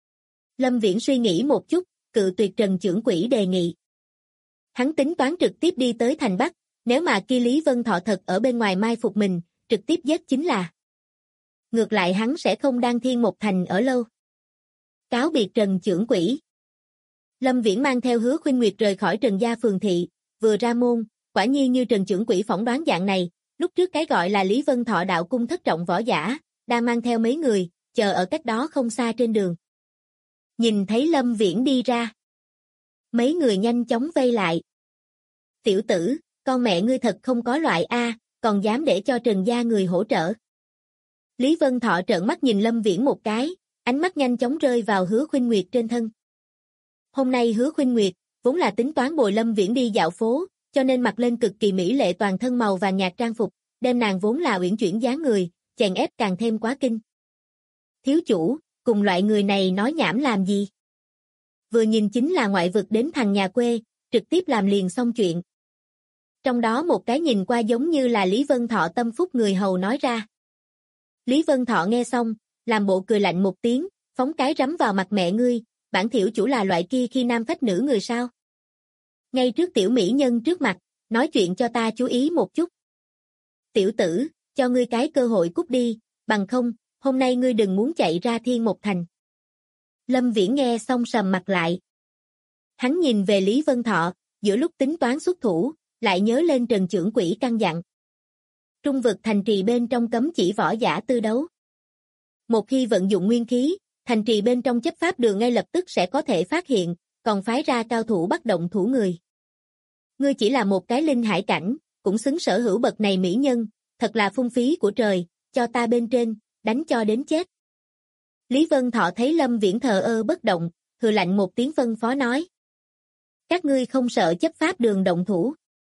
Lâm Viễn suy nghĩ một chút, cự tuyệt Trần trưởng quỹ đề nghị. Hắn tính toán trực tiếp đi tới thành Bắc, nếu mà kia Lý Vân Thọ thật ở bên ngoài mai phục mình, trực tiếp giết chính là. Ngược lại hắn sẽ không đang Thiên Mộc Thành ở lâu. Cáo biệt Trần trưởng quỹ. Lâm Viễn mang theo Hứa Khuynh Nguyệt rời khỏi Trần gia phường thị, vừa ra môn, quả nhiên như Trần trưởng quỹ phỏng đoán dạng này, lúc trước cái gọi là Lý Vân Thọ đạo cung thất trọng võ giả, đang mang theo mấy người, chờ ở cách đó không xa trên đường. Nhìn thấy Lâm Viễn đi ra. Mấy người nhanh chóng vây lại. Tiểu tử, con mẹ ngươi thật không có loại A, còn dám để cho Trần gia người hỗ trợ. Lý Vân Thọ trợn mắt nhìn Lâm Viễn một cái, ánh mắt nhanh chóng rơi vào Hứa Khuynh Nguyệt trên thân. Hôm nay Hứa Khuynh Nguyệt, vốn là tính toán bồi Lâm Viễn đi dạo phố, cho nên mặc lên cực kỳ mỹ lệ toàn thân màu vàng nhạt trang phục, đem nàng vốn là uyển chuyển dáng người, chèn ép càng thêm quá kinh. Thiếu chủ, cùng loại người này nói nhảm làm gì? Vừa nhìn chính là ngoại vực đến thằng nhà quê, trực tiếp làm liền xong chuyện. Trong đó một cái nhìn qua giống như là Lý Vân Thọ tâm phúc người hầu nói ra. Lý Vân Thọ nghe xong, làm bộ cười lạnh một tiếng, phóng cái rắm vào mặt mẹ ngươi, bản thiểu chủ là loại kia khi nam phách nữ người sao? Ngay trước tiểu mỹ nhân trước mặt, nói chuyện cho ta chú ý một chút. Tiểu tử, cho ngươi cái cơ hội cút đi, bằng không, hôm nay ngươi đừng muốn chạy ra Thiên Mộc Thành. Lâm Viễn nghe xong sầm mặt lại. Hắn nhìn về Lý Vân Thọ, giữa lúc tính toán xuất thủ, lại nhớ lên Trần trưởng quỹ căn dặn. Trung vực thành trì bên trong cấm chỉ võ giả tư đấu. Một khi vận dụng nguyên khí, thành trì bên trong chấp pháp đường ngay lập tức sẽ có thể phát hiện, còn phái ra cao thủ bắt động thủ người. Ngươi chỉ là một cái linh hải cảnh, cũng xứng sở hữu bậc này mỹ nhân, thật là phung phí của trời, cho ta bên trên, đánh cho đến chết. Lý Vân Thọ thấy Lâm Viễn thờ ơ bất động, hừ lạnh một tiếng phân phó nói. Các ngươi không sợ chấp pháp đường động thủ.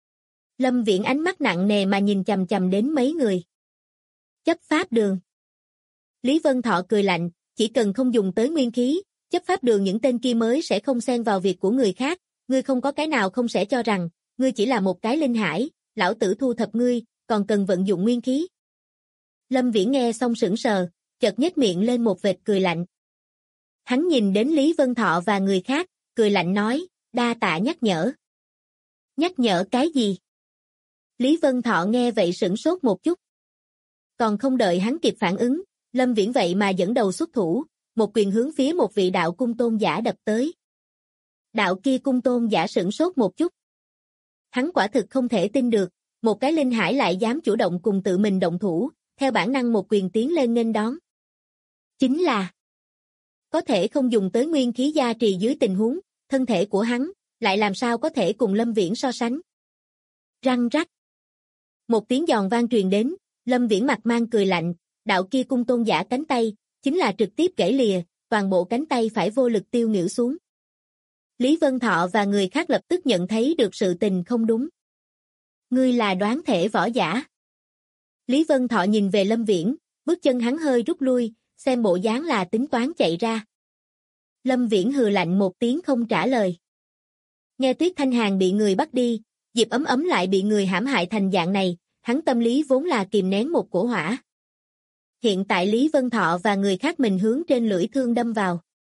Lâm Viễn ánh mắt nặng nề mà nhìn chằm chằm đến mấy người. Chấp pháp đường. Lý Vân Thọ cười lạnh, chỉ cần không dùng tới nguyên khí, chấp pháp đường những tên kia mới sẽ không xen vào việc của người khác, ngươi không có cái nào không sẽ cho rằng, ngươi chỉ là một cái linh hải, lão tử thu thập ngươi, còn cần vận dụng nguyên khí. Lâm Viễn nghe xong sững sờ, chợt nhếch miệng lên một vệt cười lạnh. Hắn nhìn đến Lý Vân Thọ và người khác, cười lạnh nói, đa tạ nhắc nhở. Nhắc nhở cái gì? Lý Vân Thọ nghe vậy sửng sốt một chút. Còn không đợi hắn kịp phản ứng, Lâm Viễn vậy mà dẫn đầu xuất thủ, một quyền hướng phía một vị đạo cung tôn giả đập tới. Đạo kia cung tôn giả sửng sốt một chút. Hắn quả thực không thể tin được, một cái linh hải lại dám chủ động cùng tự mình động thủ, theo bản năng một quyền tiến lên nghênh đón. Chính là có thể không dùng tới nguyên khí gia trì dưới tình huống, thân thể của hắn lại làm sao có thể cùng Lâm Viễn so sánh. Răng rắc. Một tiếng giòn vang truyền đến, Lâm Viễn mặt mang cười lạnh, đạo kia cung tôn giả cánh tay, chính là trực tiếp gãy lìa, toàn bộ cánh tay phải vô lực tiêu nghỉu xuống. Lý Vân Thọ và người khác lập tức nhận thấy được sự tình không đúng. Ngươi là đoán thể võ giả. Lý Vân Thọ nhìn về Lâm Viễn, bước chân hắn hơi rút lui, xem bộ dáng là tính toán chạy ra. Lâm Viễn hừ lạnh một tiếng không trả lời. Nghe Tuyết Thanh Hàn bị người bắt đi, Diệp Ấm Ấm lại bị người hãm hại thành dạng này, hắn tâm lý vốn là kìm nén một cổ hỏa. Hiện tại Lý Vân Thọ và người khác mình hướng trên lưỡi thương đâm vào.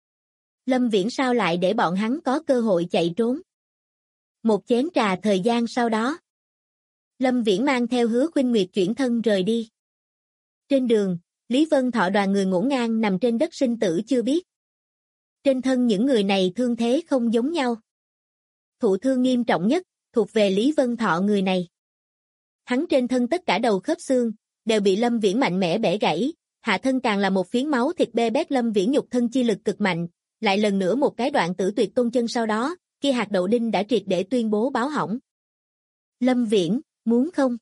Lâm Viễn sao lại để bọn hắn có cơ hội chạy trốn? Một chén trà thời gian sau đó, Lâm Viễn mang theo Hứa Khuynh Nguyệt chuyển thân rời đi. Trên đường, Lý Vân Thọ đoàn người ngổn ngang nằm trên đất sinh tử chưa biết. Trên thân những người này thương thế không giống nhau. Thụ thương nghiêm trọng nhất, thuộc về Lý Vân Thọ người này. Hắn trên thân tất cả đầu khớp xương, đều bị Lâm Viễn mạnh mẽ bẻ gãy, hạ thân càng là một phiến máu thịt bê bét. Lâm Viễn nhục thân chi lực cực mạnh, lại lần nữa một cái đoạn tử tuyệt tôn chân sau đó, kia hạt đậu đinh đã triệt để tuyên bố báo hỏng. Lâm Viễn, muốn không?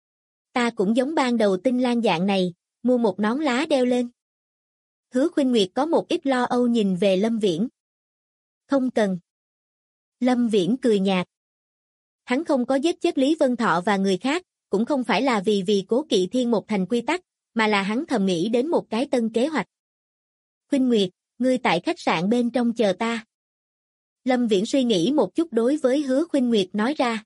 Ta cũng giống ban đầu Tinh Lan dạng này, mua một nón lá đeo lên. Hứa Khuynh Nguyệt có một ít lo âu nhìn về Lâm Viễn. Không cần. Lâm Viễn cười nhạt. Hắn không có giết chết Lý Vân Thọ và người khác, cũng không phải là vì cố kỵ Thiên Một Thành quy tắc, mà là hắn thầm nghĩ đến một cái tân kế hoạch. Khuynh Nguyệt, ngươi tại khách sạn bên trong chờ ta. Lâm Viễn suy nghĩ một chút đối với Hứa Khuynh Nguyệt nói ra.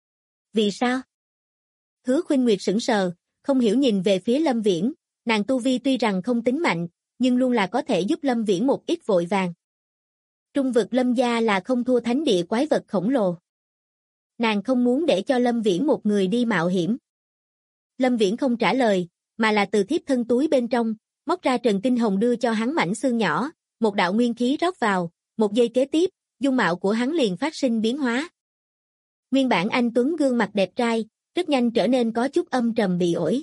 Vì sao? Hứa Khuynh Nguyệt sững sờ, không hiểu nhìn về phía Lâm Viễn, nàng tu vi tuy rằng không tính mạnh, nhưng luôn là có thể giúp Lâm Viễn một ít vội vàng. Trung vực Lâm gia là không thua thánh địa quái vật khổng lồ. Nàng không muốn để cho Lâm Viễn một người đi mạo hiểm. Lâm Viễn không trả lời, mà là từ thiếp thân túi bên trong, móc ra Trần Tinh Hồng đưa cho hắn mảnh xương nhỏ, một đạo nguyên khí rót vào, một giây kế tiếp, dung mạo của hắn liền phát sinh biến hóa. Nguyên bản anh tuấn gương mặt đẹp trai, rất nhanh trở nên có chút âm trầm bị ổi.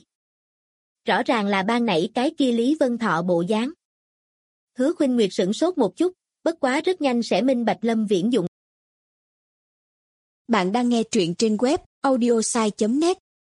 Rõ ràng là ban nãy cái kia Lý Vân Thọ bộ dáng. Hứa Khuynh Nguyệt sửng sốt một chút, bất quá rất nhanh sẽ minh bạch Lâm Viễn dụng. Bạn đang nghe truyện trên web audiosai.net.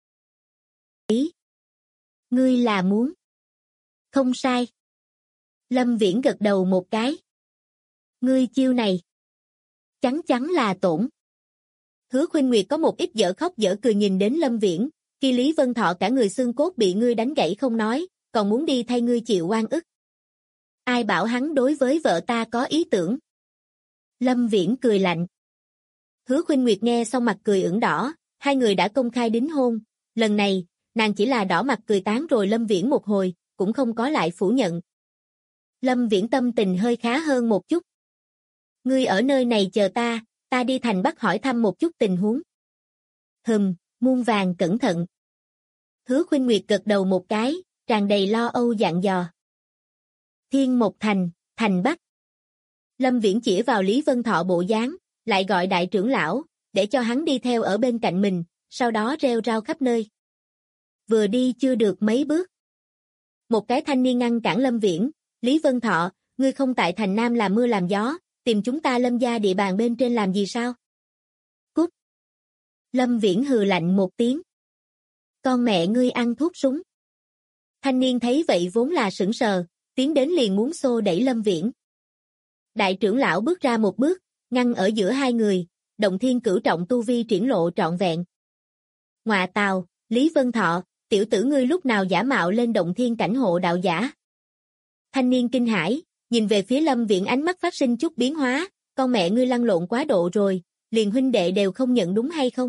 Ngươi là muốn? Không sai. Lâm Viễn gật đầu một cái. Ngươi chiêu này chắn chắn là tổn. Hứa Khuynh Nguyệt có một ít dở khóc dở cười nhìn đến Lâm Viễn, khi Lý Vân Thọ cả người xương cốt bị ngươi đánh gãy không nói, còn muốn đi thay ngươi chịu oan ức. Ai bảo hắn đối với vợ ta có ý tưởng? Lâm Viễn cười lạnh. Hứa Khuynh Nguyệt nghe xong mặt cười ửng đỏ, hai người đã công khai đính hôn, lần này, nàng chỉ là đỏ mặt cười tán rồi Lâm Viễn một hồi, cũng không có lại phủ nhận. Lâm Viễn tâm tình hơi khá hơn một chút. Ngươi ở nơi này chờ ta, ta đi thành Bắc hỏi thăm một chút tình huống. Muôn vàng cẩn thận. Hứa Khuynh Nguyệt gật đầu một cái, tràn đầy lo âu dặn dò. Thiên Một Thành, thành Bắc. Lâm Viễn chỉ vào Lý Vân Thọ bộ dáng, lại gọi đại trưởng lão, để cho hắn đi theo ở bên cạnh mình, sau đó rêu rao khắp nơi. Vừa đi chưa được mấy bước. Một cái thanh niên ngăn cản Lâm Viễn, Lý Vân Thọ, ngươi không tại thành Nam làm mưa làm gió, tìm chúng ta Lâm gia địa bàn bên trên làm gì sao? Cút. Lâm Viễn hừ lạnh một tiếng. Con mẹ ngươi ăn thuốc súng. Thanh niên thấy vậy vốn là sững sờ, tiến đến liền muốn xô đẩy Lâm Viễn. Đại trưởng lão bước ra một bước, ngăn ở giữa hai người, động thiên cửu trọng tu vi triển lộ trọn vẹn. Ngọa tào, Lý Vân Thọ, tiểu tử ngươi lúc nào giả mạo lên động thiên cảnh hộ đạo giả? Thanh niên kinh hãi, nhìn về phía Lâm Viễn ánh mắt phát sinh chút biến hóa, con mẹ ngươi lăn lộn quá độ rồi, liền huynh đệ đều không nhận đúng hay không?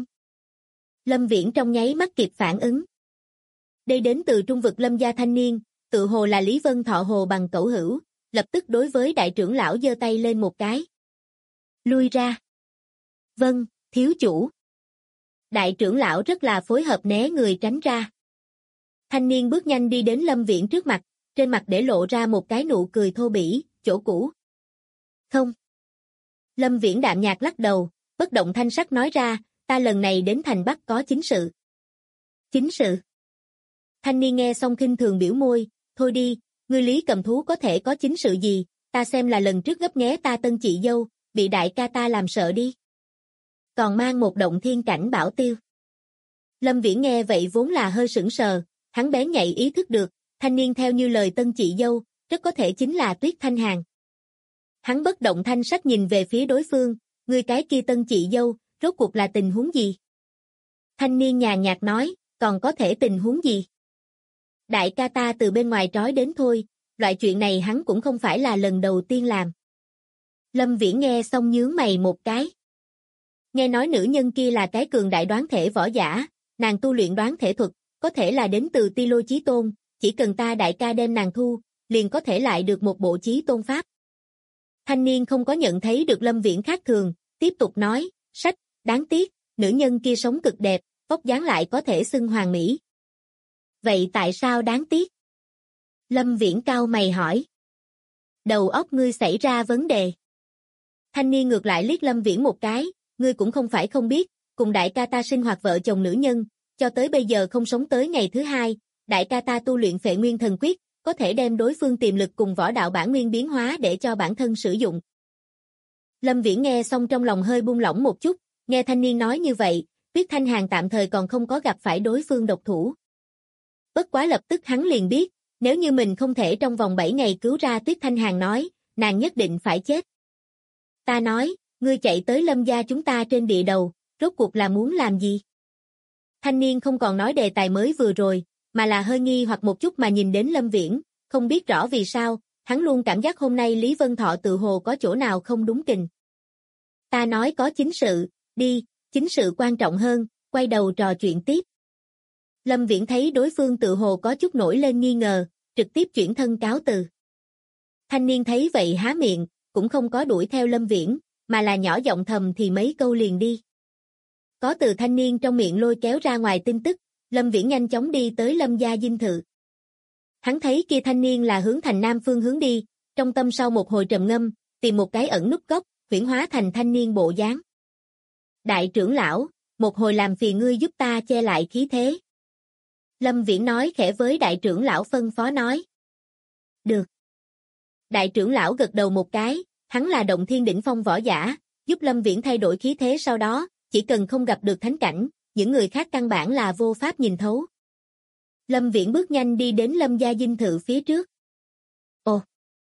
Lâm Viễn trong nháy mắt kịp phản ứng. Đây đến từ trung vực Lâm gia thanh niên, tự hồ là Lý Vân Thọ hồ bằng cẩu hữu, lập tức đối với đại trưởng lão giơ tay lên một cái. Lui ra. Vâng, thiếu chủ. Đại trưởng lão rất là phối hợp né người tránh ra. Thanh niên bước nhanh đi đến Lâm Viễn trước mặt, trên mặt để lộ ra một cái nụ cười thô bỉ, chỗ cũ. Không. Lâm Viễn đạm nhạt lắc đầu, bất động thanh sắc nói ra, ta lần này đến thành Bắc có chính sự. Chính sự. Thanh niên nghe xong khinh thường biểu môi, thôi đi, ngươi Lý Cầm Thú có thể có chính sự gì, ta xem là lần trước ngấp nghé ta tân chị dâu, bị đại ca ta làm sợ đi. Còn mang một động thiên cảnh bảo tiêu. Lâm Viễn nghe vậy vốn là hơi sững sờ, hắn bén nhạy ý thức được, thanh niên theo như lời tân chị dâu, rất có thể chính là Tuyết Thanh Hàn. Hắn bất động thanh sắc nhìn về phía đối phương, ngươi cái kia tân chị dâu, rốt cuộc là tình huống gì? Thanh niên nhàn nhạt nói, còn có thể tình huống gì? Đại ca ta từ bên ngoài trói đến thôi, loại chuyện này hắn cũng không phải là lần đầu tiên làm. Lâm Viễn nghe xong nhướng mày một cái. Nghe nói nữ nhân kia là cái cường đại đoán thể võ giả, nàng tu luyện đoán thể thuật, có thể là đến từ Ti Lô Chí Tôn, chỉ cần ta đại ca đem nàng thu, liền có thể lại được một bộ Chí Tôn pháp. Thanh niên không có nhận thấy được Lâm Viễn khác thường, tiếp tục nói, sách, đáng tiếc, nữ nhân kia sống cực đẹp, vóc dáng lại có thể xưng hoàn mỹ. Vậy tại sao đáng tiếc? Lâm Viễn cau mày hỏi. Đầu óc ngươi xảy ra vấn đề. Thanh niên ngược lại liếc Lâm Viễn một cái, ngươi cũng không phải không biết, cùng đại ca ta sinh hoạt vợ chồng nữ nhân, cho tới bây giờ không sống tới ngày thứ hai, đại ca ta tu luyện Phệ Nguyên Thần Quyết, có thể đem đối phương tiềm lực cùng võ đạo bản nguyên biến hóa để cho bản thân sử dụng. Lâm Viễn nghe xong trong lòng hơi buông lỏng một chút, nghe thanh niên nói như vậy, Tuyết Thanh Hàn tạm thời còn không có gặp phải đối phương độc thủ. Bất quá lập tức hắn liền biết, nếu như mình không thể trong vòng 7 ngày cứu ra Tuyết Thanh Hàn nói, nàng nhất định phải chết. Ta nói, ngươi chạy tới Lâm gia chúng ta trên địa đầu, rốt cuộc là muốn làm gì? Thanh niên không còn nói đề tài mới vừa rồi, mà là hơi nghi hoặc một chút mà nhìn đến Lâm Viễn, không biết rõ vì sao, hắn luôn cảm giác hôm nay Lý Vân Thọ tự hồ có chỗ nào không đúng kình. Ta nói có chính sự, đi, chính sự quan trọng hơn, quay đầu trò chuyện tiếp. Lâm Viễn thấy đối phương tự hồ có chút nổi lên nghi ngờ, trực tiếp chuyển thân cáo từ. Thanh niên thấy vậy há miệng, cũng không có đuổi theo Lâm Viễn, mà là nhỏ giọng thầm thì mấy câu liền đi. Có từ thanh niên trong miệng lôi kéo ra ngoài tin tức, Lâm Viễn nhanh chóng đi tới Lâm gia dinh thự. Hắn thấy kia thanh niên là hướng thành nam phương hướng đi, trong tâm sau một hồi trầm ngâm, tìm một cái ẩn núp góc, huyễn hóa thành thanh niên bộ dáng. Đại trưởng lão, một hồi làm phiền ngươi giúp ta che lại khí thế. Lâm Viễn nói khẽ với đại trưởng lão phân phó nói. Được. Đại trưởng lão gật đầu một cái, hắn là động thiên đỉnh phong võ giả, giúp Lâm Viễn thay đổi khí thế sau đó, chỉ cần không gặp được thánh cảnh, những người khác căn bản là vô pháp nhìn thấu. Lâm Viễn bước nhanh đi đến Lâm gia dinh thự phía trước. Ồ!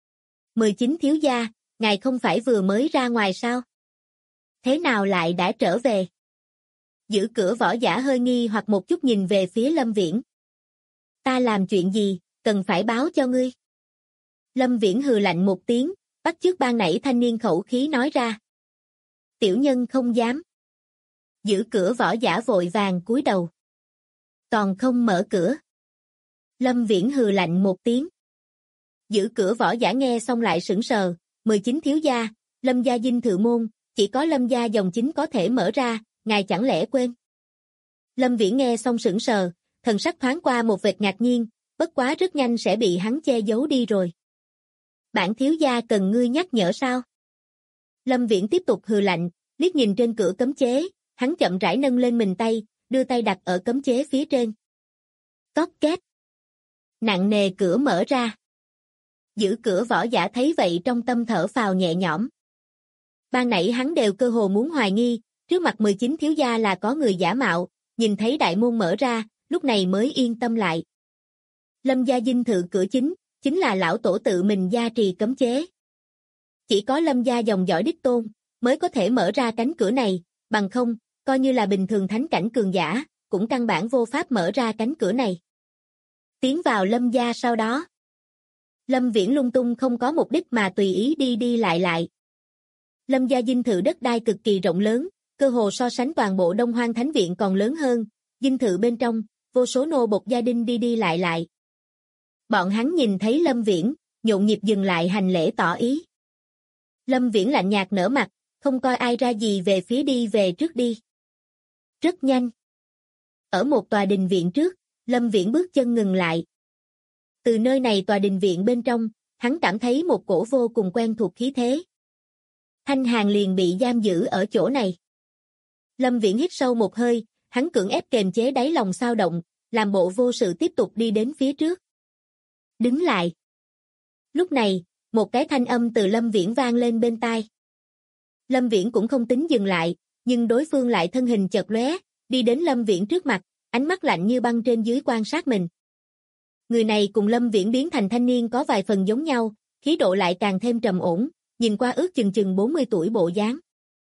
19 thiếu gia, ngài không phải vừa mới ra ngoài sao? Thế nào lại đã trở về? Giữ cửa võ giả hơi nghi hoặc một chút nhìn về phía Lâm Viễn. Ta làm chuyện gì, cần phải báo cho ngươi. Lâm Viễn hừ lạnh một tiếng, bắt chước ban nãy thanh niên khẩu khí nói ra. Tiểu nhân không dám. Giữ cửa võ giả vội vàng cúi đầu. Còn không mở cửa. Lâm Viễn hừ lạnh một tiếng. Giữ cửa võ giả nghe xong lại sững sờ, 19 thiếu gia, Lâm gia dinh thự môn, chỉ có Lâm gia dòng chính có thể mở ra, ngài chẳng lẽ quên. Lâm Viễn nghe xong sững sờ, thần sắc thoáng qua một vệt ngạc nhiên, bất quá rất nhanh sẽ bị hắn che giấu đi rồi. Bản thiếu gia cần ngươi nhắc nhở sao? Lâm Viễn tiếp tục hừ lạnh, liếc nhìn trên cửa cấm chế, hắn chậm rãi nâng lên mình tay, đưa tay đặt ở cấm chế phía trên. Cót két. Nặng nề cửa mở ra. Giữ cửa võ giả thấy vậy trong tâm thở phào nhẹ nhõm. Ban nãy hắn đều cơ hồ muốn hoài nghi, trước mặt 19 thiếu gia là có người giả mạo, nhìn thấy đại môn mở ra, lúc này mới yên tâm lại. Lâm gia dinh thự cửa chính là lão tổ tự mình gia trì cấm chế. Chỉ có Lâm gia dòng dõi đích tôn, mới có thể mở ra cánh cửa này, bằng không, coi như là bình thường thánh cảnh cường giả, cũng căn bản vô pháp mở ra cánh cửa này. Tiến vào Lâm gia sau đó. Lâm Viễn lung tung không có mục đích mà tùy ý đi đi lại. Lâm gia dinh thự đất đai cực kỳ rộng lớn, cơ hồ so sánh toàn bộ Đông Hoang Thánh Viện còn lớn hơn, dinh thự bên trong, vô số nô bộc gia đình đi đi lại. Bọn hắn nhìn thấy Lâm Viễn, nhộn nhịp dừng lại hành lễ tỏ ý. Lâm Viễn lạnh nhạt nở mặt, không coi ai ra gì về phía đi về trước đi. Rất nhanh. Ở một tòa đình viện trước, Lâm Viễn bước chân ngừng lại. Từ nơi này tòa đình viện bên trong, hắn cảm thấy một cổ vô cùng quen thuộc khí thế. Thanh Hàn liền bị giam giữ ở chỗ này. Lâm Viễn hít sâu một hơi, hắn cưỡng ép kềm chế đáy lòng xao động, làm bộ vô sự tiếp tục đi đến phía trước. Đứng lại. Lúc này, một cái thanh âm từ Lâm Viễn vang lên bên tai. Lâm Viễn cũng không tính dừng lại, nhưng đối phương lại thân hình chợt lóe, đi đến Lâm Viễn trước mặt, ánh mắt lạnh như băng trên dưới quan sát mình. Người này cùng Lâm Viễn biến thành thanh niên có vài phần giống nhau, khí độ lại càng thêm trầm ổn, nhìn qua ước chừng 40 tuổi bộ dáng.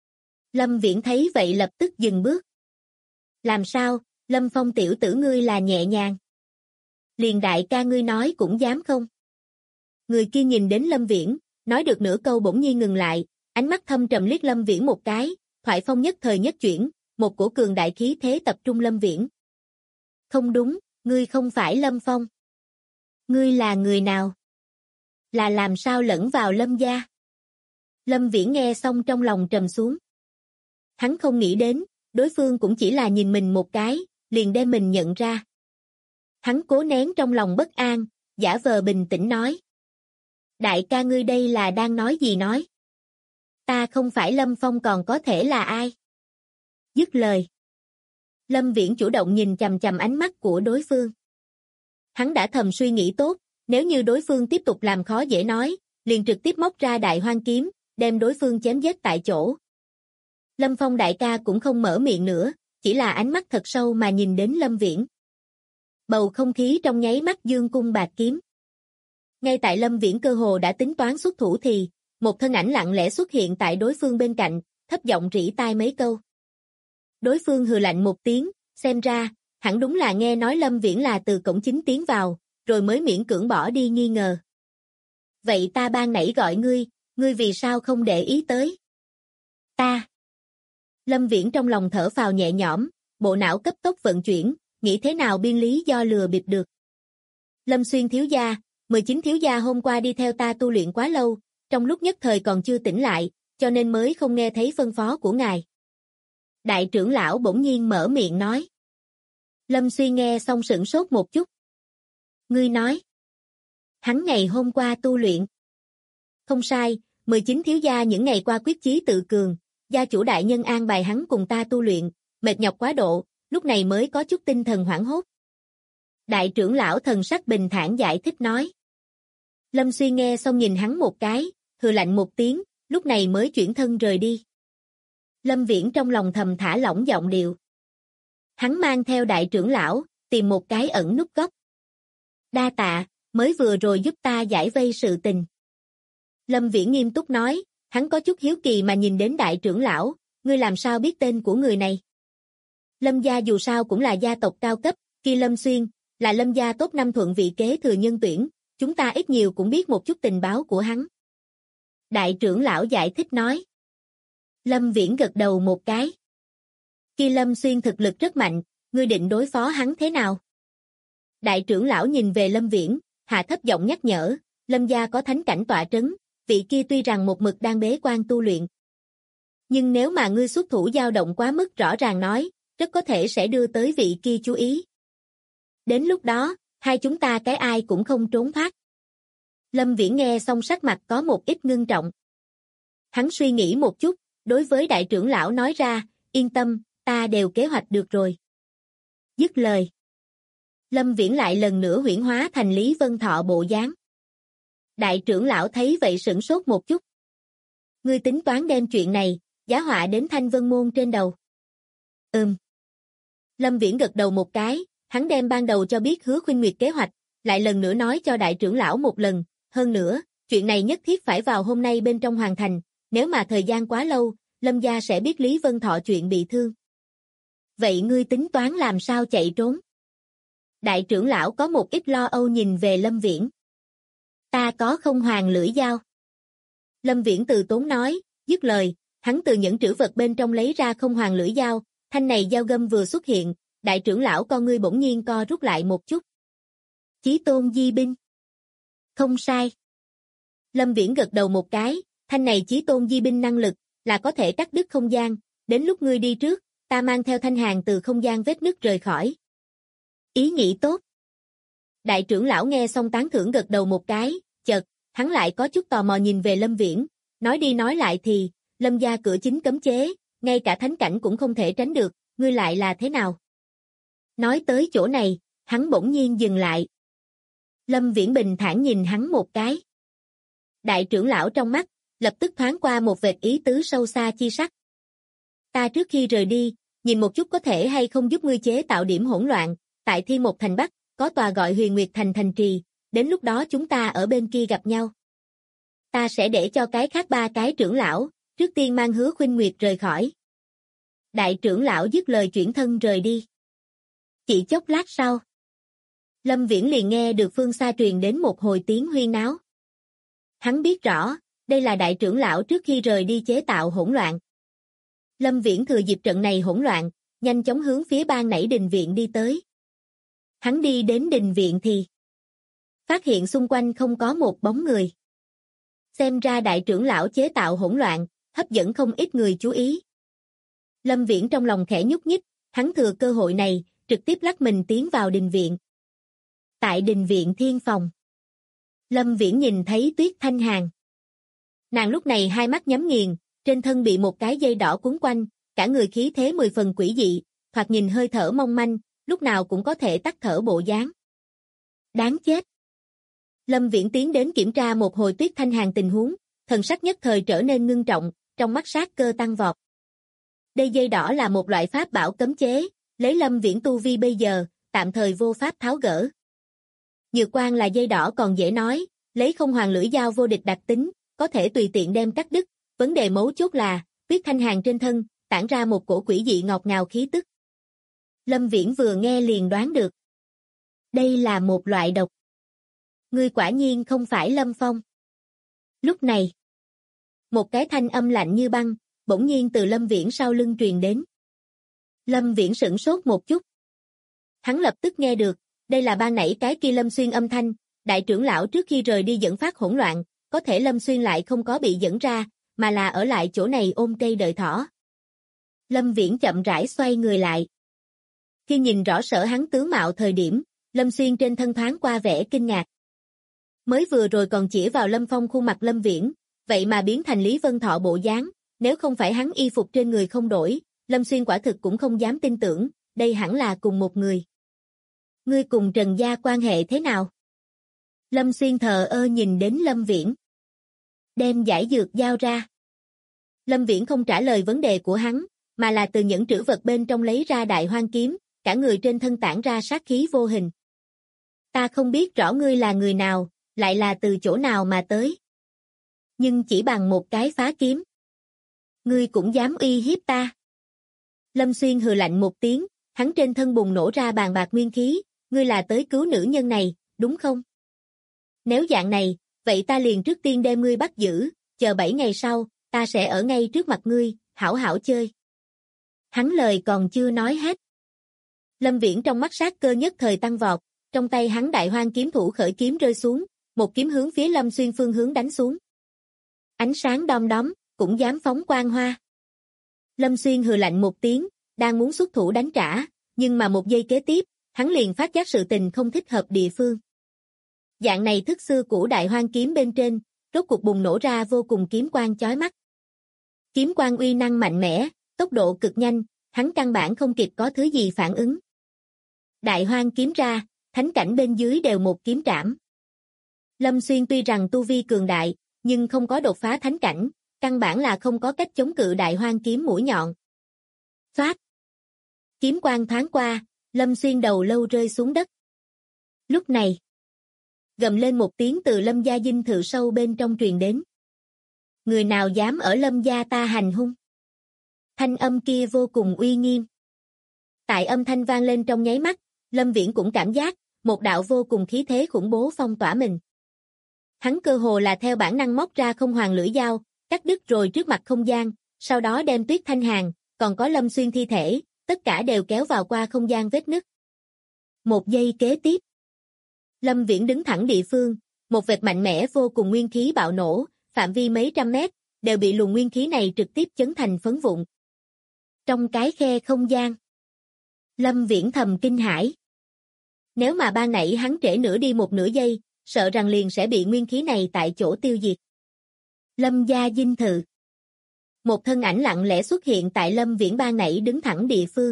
Lâm Viễn thấy vậy lập tức dừng bước. Làm sao, Lâm Phong tiểu tử ngươi là nhẹ nhàng. Liền đại ca ngươi nói cũng dám không? Người kia nhìn đến Lâm Viễn, nói được nửa câu bỗng nhiên ngừng lại, ánh mắt thâm trầm liếc Lâm Viễn một cái, thoại phong nhất thời nhất chuyển, một cổ cường đại khí thế tập trung Lâm Viễn. Không đúng, ngươi không phải Lâm Phong. Ngươi là người nào? Là làm sao lẫn vào Lâm gia? Lâm Viễn nghe xong trong lòng trầm xuống. Hắn không nghĩ đến, đối phương cũng chỉ là nhìn mình một cái, liền đem mình nhận ra. Hắn cố nén trong lòng bất an, giả vờ bình tĩnh nói. Đại ca ngươi đây là đang nói gì nói? Ta không phải Lâm Phong còn có thể là ai? Dứt lời. Lâm Viễn chủ động nhìn chằm chằm ánh mắt của đối phương. Hắn đã thầm suy nghĩ tốt, nếu như đối phương tiếp tục làm khó dễ nói, liền trực tiếp móc ra Đại Hoang kiếm, đem đối phương chém giết tại chỗ. Lâm Phong đại ca cũng không mở miệng nữa, chỉ là ánh mắt thật sâu mà nhìn đến Lâm Viễn. Bầu không khí trong nháy mắt dương cung bạt kiếm. Ngay tại Lâm Viễn cơ hồ đã tính toán xuất thủ thì, một thân ảnh lặng lẽ xuất hiện tại đối phương bên cạnh, thấp giọng rỉ tai mấy câu. Đối phương hừ lạnh một tiếng, xem ra, hẳn đúng là nghe nói Lâm Viễn là từ cổng chính tiến vào, rồi mới miễn cưỡng bỏ đi nghi ngờ. Vậy ta ban nãy gọi ngươi vì sao không để ý tới? Ta. Lâm Viễn trong lòng thở phào nhẹ nhõm, bộ não cấp tốc vận chuyển, nghĩ thế nào biên lý do lừa bịp được. Lâm Xuyên thiếu gia, 19 thiếu gia hôm qua đi theo ta tu luyện quá lâu, trong lúc nhất thời còn chưa tỉnh lại, cho nên mới không nghe thấy phân phó của ngài. Đại trưởng lão bỗng nhiên mở miệng nói. Lâm Xuyên nghe xong sửng sốt một chút. Ngươi nói. Hắn ngày hôm qua tu luyện. Không sai, 19 thiếu gia những ngày qua quyết chí tự cường, gia chủ đại nhân an bài hắn cùng ta tu luyện, mệt nhọc quá độ, lúc này mới có chút tinh thần hoảng hốt. Đại trưởng lão thần sắc bình thản giải thích nói. Lâm Xuyên nghe xong nhìn hắn một cái, hừ lạnh một tiếng, lúc này mới chuyển thân rời đi. Lâm Viễn trong lòng thầm thả lỏng giọng điệu. Hắn mang theo đại trưởng lão, tìm một cái ẩn núp góc. Đa tạ, mới vừa rồi giúp ta giải vây sự tình. Lâm Viễn nghiêm túc nói, hắn có chút hiếu kỳ mà nhìn đến đại trưởng lão, ngươi làm sao biết tên của người này? Lâm gia dù sao cũng là gia tộc cao cấp, kia Lâm Xuyên, là Lâm gia top 5 thuận vị kế thừa nhân tuyển, chúng ta ít nhiều cũng biết một chút tình báo của hắn. Đại trưởng lão giải thích nói. Lâm Viễn gật đầu một cái. Kia Lâm Xuyên thực lực rất mạnh, ngươi định đối phó hắn thế nào? Đại trưởng lão nhìn về Lâm Viễn, hạ thấp giọng nhắc nhở, Lâm gia có thánh cảnh tọa trấn, vị kia tuy rằng một mực đang bế quan tu luyện. Nhưng nếu mà ngươi xuất thủ dao động quá mức rõ ràng nói, rất có thể sẽ đưa tới vị kia chú ý. Đến lúc đó, hai chúng ta cái ai cũng không trốn thoát. Lâm Viễn nghe xong sắc mặt có một ít ngưng trọng. Hắn suy nghĩ một chút, đối với đại trưởng lão nói ra, yên tâm, ta đều kế hoạch được rồi. Dứt lời. Lâm Viễn lại lần nữa huyễn hóa thành Lý Vân Thọ bộ dáng. Đại trưởng lão thấy vậy sửng sốt một chút. Ngươi tính toán đem chuyện này, giá họa đến Thanh Vân Môn trên đầu. Lâm Viễn gật đầu một cái, hắn đem ban đầu cho biết Hứa Khuynh Nguyệt kế hoạch, lại lần nữa nói cho đại trưởng lão một lần, hơn nữa, chuyện này nhất thiết phải vào hôm nay bên trong hoàn thành, nếu mà thời gian quá lâu, Lâm gia sẽ biết Lý Vân Thọ chuyện bị thương. Vậy ngươi tính toán làm sao chạy trốn? Đại trưởng lão có một ít lo âu nhìn về Lâm Viễn. Ta có không hoàng lưỡi dao. Lâm Viễn từ tốn nói, dứt lời, hắn từ những trữ vật bên trong lấy ra không hoàng lưỡi dao, thanh này dao găm vừa xuất hiện, đại trưởng lão con ngươi bỗng nhiên co rút lại một chút. Chí tôn di binh. Không sai. Lâm Viễn gật đầu một cái, thanh này chí tôn di binh năng lực, là có thể cắt đứt không gian, đến lúc ngươi đi trước, ta mang theo thanh hàn từ không gian vết nứt rời khỏi. Ý nghĩ tốt. Đại trưởng lão nghe xong tán thưởng gật đầu một cái, chợt, hắn lại có chút tò mò nhìn về Lâm Viễn, nói đi nói lại thì, Lâm gia cửa chính cấm chế, ngay cả thánh cảnh cũng không thể tránh được, ngươi lại là thế nào? Nói tới chỗ này, hắn bỗng nhiên dừng lại. Lâm Viễn bình thản nhìn hắn một cái. Đại trưởng lão trong mắt, lập tức thoáng qua một vệt ý tứ sâu xa chi sắc. Ta trước khi rời đi, nhìn một chút có thể hay không giúp ngươi chế tạo điểm hỗn loạn, tại Thiên Một Thành Bắc, có tòa gọi Huyền Nguyệt Thành thành trì, đến lúc đó chúng ta ở bên kia gặp nhau. Ta sẽ để cho cái khác 3 cái trưởng lão, trước tiên mang Hứa Khuynh Nguyệt rời khỏi. Đại trưởng lão dứt lời chuyển thân rời đi. Chỉ chốc lát sau, Lâm Viễn liền nghe được phương xa truyền đến một hồi tiếng huyên náo. Hắn biết rõ, đây là đại trưởng lão trước khi rời đi chế tạo hỗn loạn. Lâm Viễn thừa dịp trận này hỗn loạn, nhanh chóng hướng phía ban nãy đình viện đi tới. Hắn đi đến đình viện thì phát hiện xung quanh không có một bóng người. Xem ra đại trưởng lão chế tạo hỗn loạn, hấp dẫn không ít người chú ý. Lâm Viễn trong lòng khẽ nhúc nhích, hắn thừa cơ hội này, trực tiếp lắc mình tiến vào đình viện. Tại đình viện thiên phòng, Lâm Viễn nhìn thấy Tuyết Thanh Hàn. Nàng lúc này hai mắt nhắm nghiền, trên thân bị một cái dây đỏ quấn quanh, cả người khí thế 10 phần quỷ dị, thoạt nhìn hơi thở mong manh, lúc nào cũng có thể tắt thở bộ dáng. Đáng chết! Lâm Viễn tiến đến kiểm tra một hồi Tuyết Thanh Hàn tình huống, thần sắc nhất thời trở nên ngưng trọng, trong mắt sát cơ tăng vọt. Đây dây đỏ là một loại pháp bảo cấm chế, lấy Lâm Viễn tu vi bây giờ, tạm thời vô pháp tháo gỡ. Nhược quan là dây đỏ còn dễ nói, lấy không hoàng lưỡi dao vô địch đặc tính, có thể tùy tiện đem cắt đứt, vấn đề mấu chốt là, Tuyết Thanh Hàn trên thân, tản ra một cổ quỷ dị ngọt ngào khí tức. Lâm Viễn vừa nghe liền đoán được. Đây là một loại độc. Ngươi quả nhiên không phải Lâm Phong. Lúc này, một cái thanh âm lạnh như băng, bỗng nhiên từ Lâm Viễn sau lưng truyền đến. Lâm Viễn sửng sốt một chút. Hắn lập tức nghe được, đây là ban nãy cái kia Lâm Xuyên âm thanh, đại trưởng lão trước khi rời đi dẫn phát hỗn loạn, có thể Lâm Xuyên lại không có bị dẫn ra, mà là ở lại chỗ này ôm cây đợi thỏ. Lâm Viễn chậm rãi xoay người lại. Khi nhìn rõ sở hắn tướng mạo thời điểm, Lâm Xuyên trên thân thoáng qua vẻ kinh ngạc. Mới vừa rồi còn chỉ vào Lâm Phong khuôn mặt Lâm Viễn, vậy mà biến thành Lý Vân Thọ bộ dáng, nếu không phải hắn y phục trên người không đổi, Lâm Xuyên quả thực cũng không dám tin tưởng, đây hẳn là cùng một người. Ngươi cùng Trần gia quan hệ thế nào? Lâm Xuyên thờ ơ nhìn đến Lâm Viễn. Đem giải dược giao ra. Lâm Viễn không trả lời vấn đề của hắn, mà là từ những trữ vật bên trong lấy ra đại hoang kiếm, cả người trên thân tản ra sát khí vô hình. Ta không biết rõ ngươi là người nào, lại là từ chỗ nào mà tới. Nhưng chỉ bằng một cái phá kiếm. Ngươi cũng dám uy hiếp ta. Lâm Xuyên hừ lạnh một tiếng, hắn trên thân bùng nổ ra bàn bạc nguyên khí, ngươi là tới cứu nữ nhân này, đúng không? Nếu dạng này, vậy ta liền trước tiên đem ngươi bắt giữ, chờ 7 ngày sau, ta sẽ ở ngay trước mặt ngươi, hảo hảo chơi. Hắn lời còn chưa nói hết. Lâm Viễn trong mắt sát cơ nhất thời tăng vọt, trong tay hắn đại hoang kiếm thủ khởi kiếm rơi xuống, một kiếm hướng phía Lâm Xuyên phương hướng đánh xuống. Ánh sáng đom đóm, cũng dám phóng quang hoa. Lâm Xuyên hừ lạnh một tiếng, đang muốn xuất thủ đánh trả, nhưng mà một giây kế tiếp, hắn liền phát giác sự tình không thích hợp địa phương. Dạng này thức xưa cũ đại hoang kiếm bên trên, rốt cuộc bùng nổ ra vô cùng kiếm quang chói mắt. Kiếm quang uy năng mạnh mẽ, tốc độ cực nhanh, hắn căn bản không kịp có thứ gì phản ứng. Đại hoang kiếm ra, thánh cảnh bên dưới đều một kiếm trảm. Lâm Xuyên tuy rằng tu vi cường đại, nhưng không có đột phá thánh cảnh, căn bản là không có cách chống cự đại hoang kiếm mũi nhọn. Xoát! Kiếm quang thoáng qua, Lâm Xuyên đầu lâu rơi xuống đất. Lúc này, gầm lên một tiếng từ Lâm gia dinh thự sâu bên trong truyền đến. Người nào dám ở Lâm gia ta hành hung? Thanh âm kia vô cùng uy nghiêm. Tại âm thanh vang lên trong nháy mắt, Lâm Viễn cũng cảm giác, một đạo vô cùng khí thế khủng bố phong tỏa mình. Hắn cơ hồ là theo bản năng móc ra không hoàng lưỡi dao, cắt đứt rồi trước mặt không gian, sau đó đem Tuyết Thanh Hàn, còn có Lâm Xuyên thi thể, tất cả đều kéo vào qua không gian vết nứt. Một giây kế tiếp, Lâm Viễn đứng thẳng địa phương, một vệt mạnh mẽ vô cùng nguyên khí bạo nổ, phạm vi mấy trăm mét, đều bị luồng nguyên khí này trực tiếp chấn thành phấn vụn. Trong cái khe không gian, Lâm Viễn thầm kinh hãi. Nếu mà ban nãy hắn trễ nửa đi một nửa giây, sợ rằng liền sẽ bị nguyên khí này tại chỗ tiêu diệt. Lâm gia dinh thự. Một thân ảnh lặng lẽ xuất hiện tại Lâm Viễn ban nãy đứng thẳng địa phương.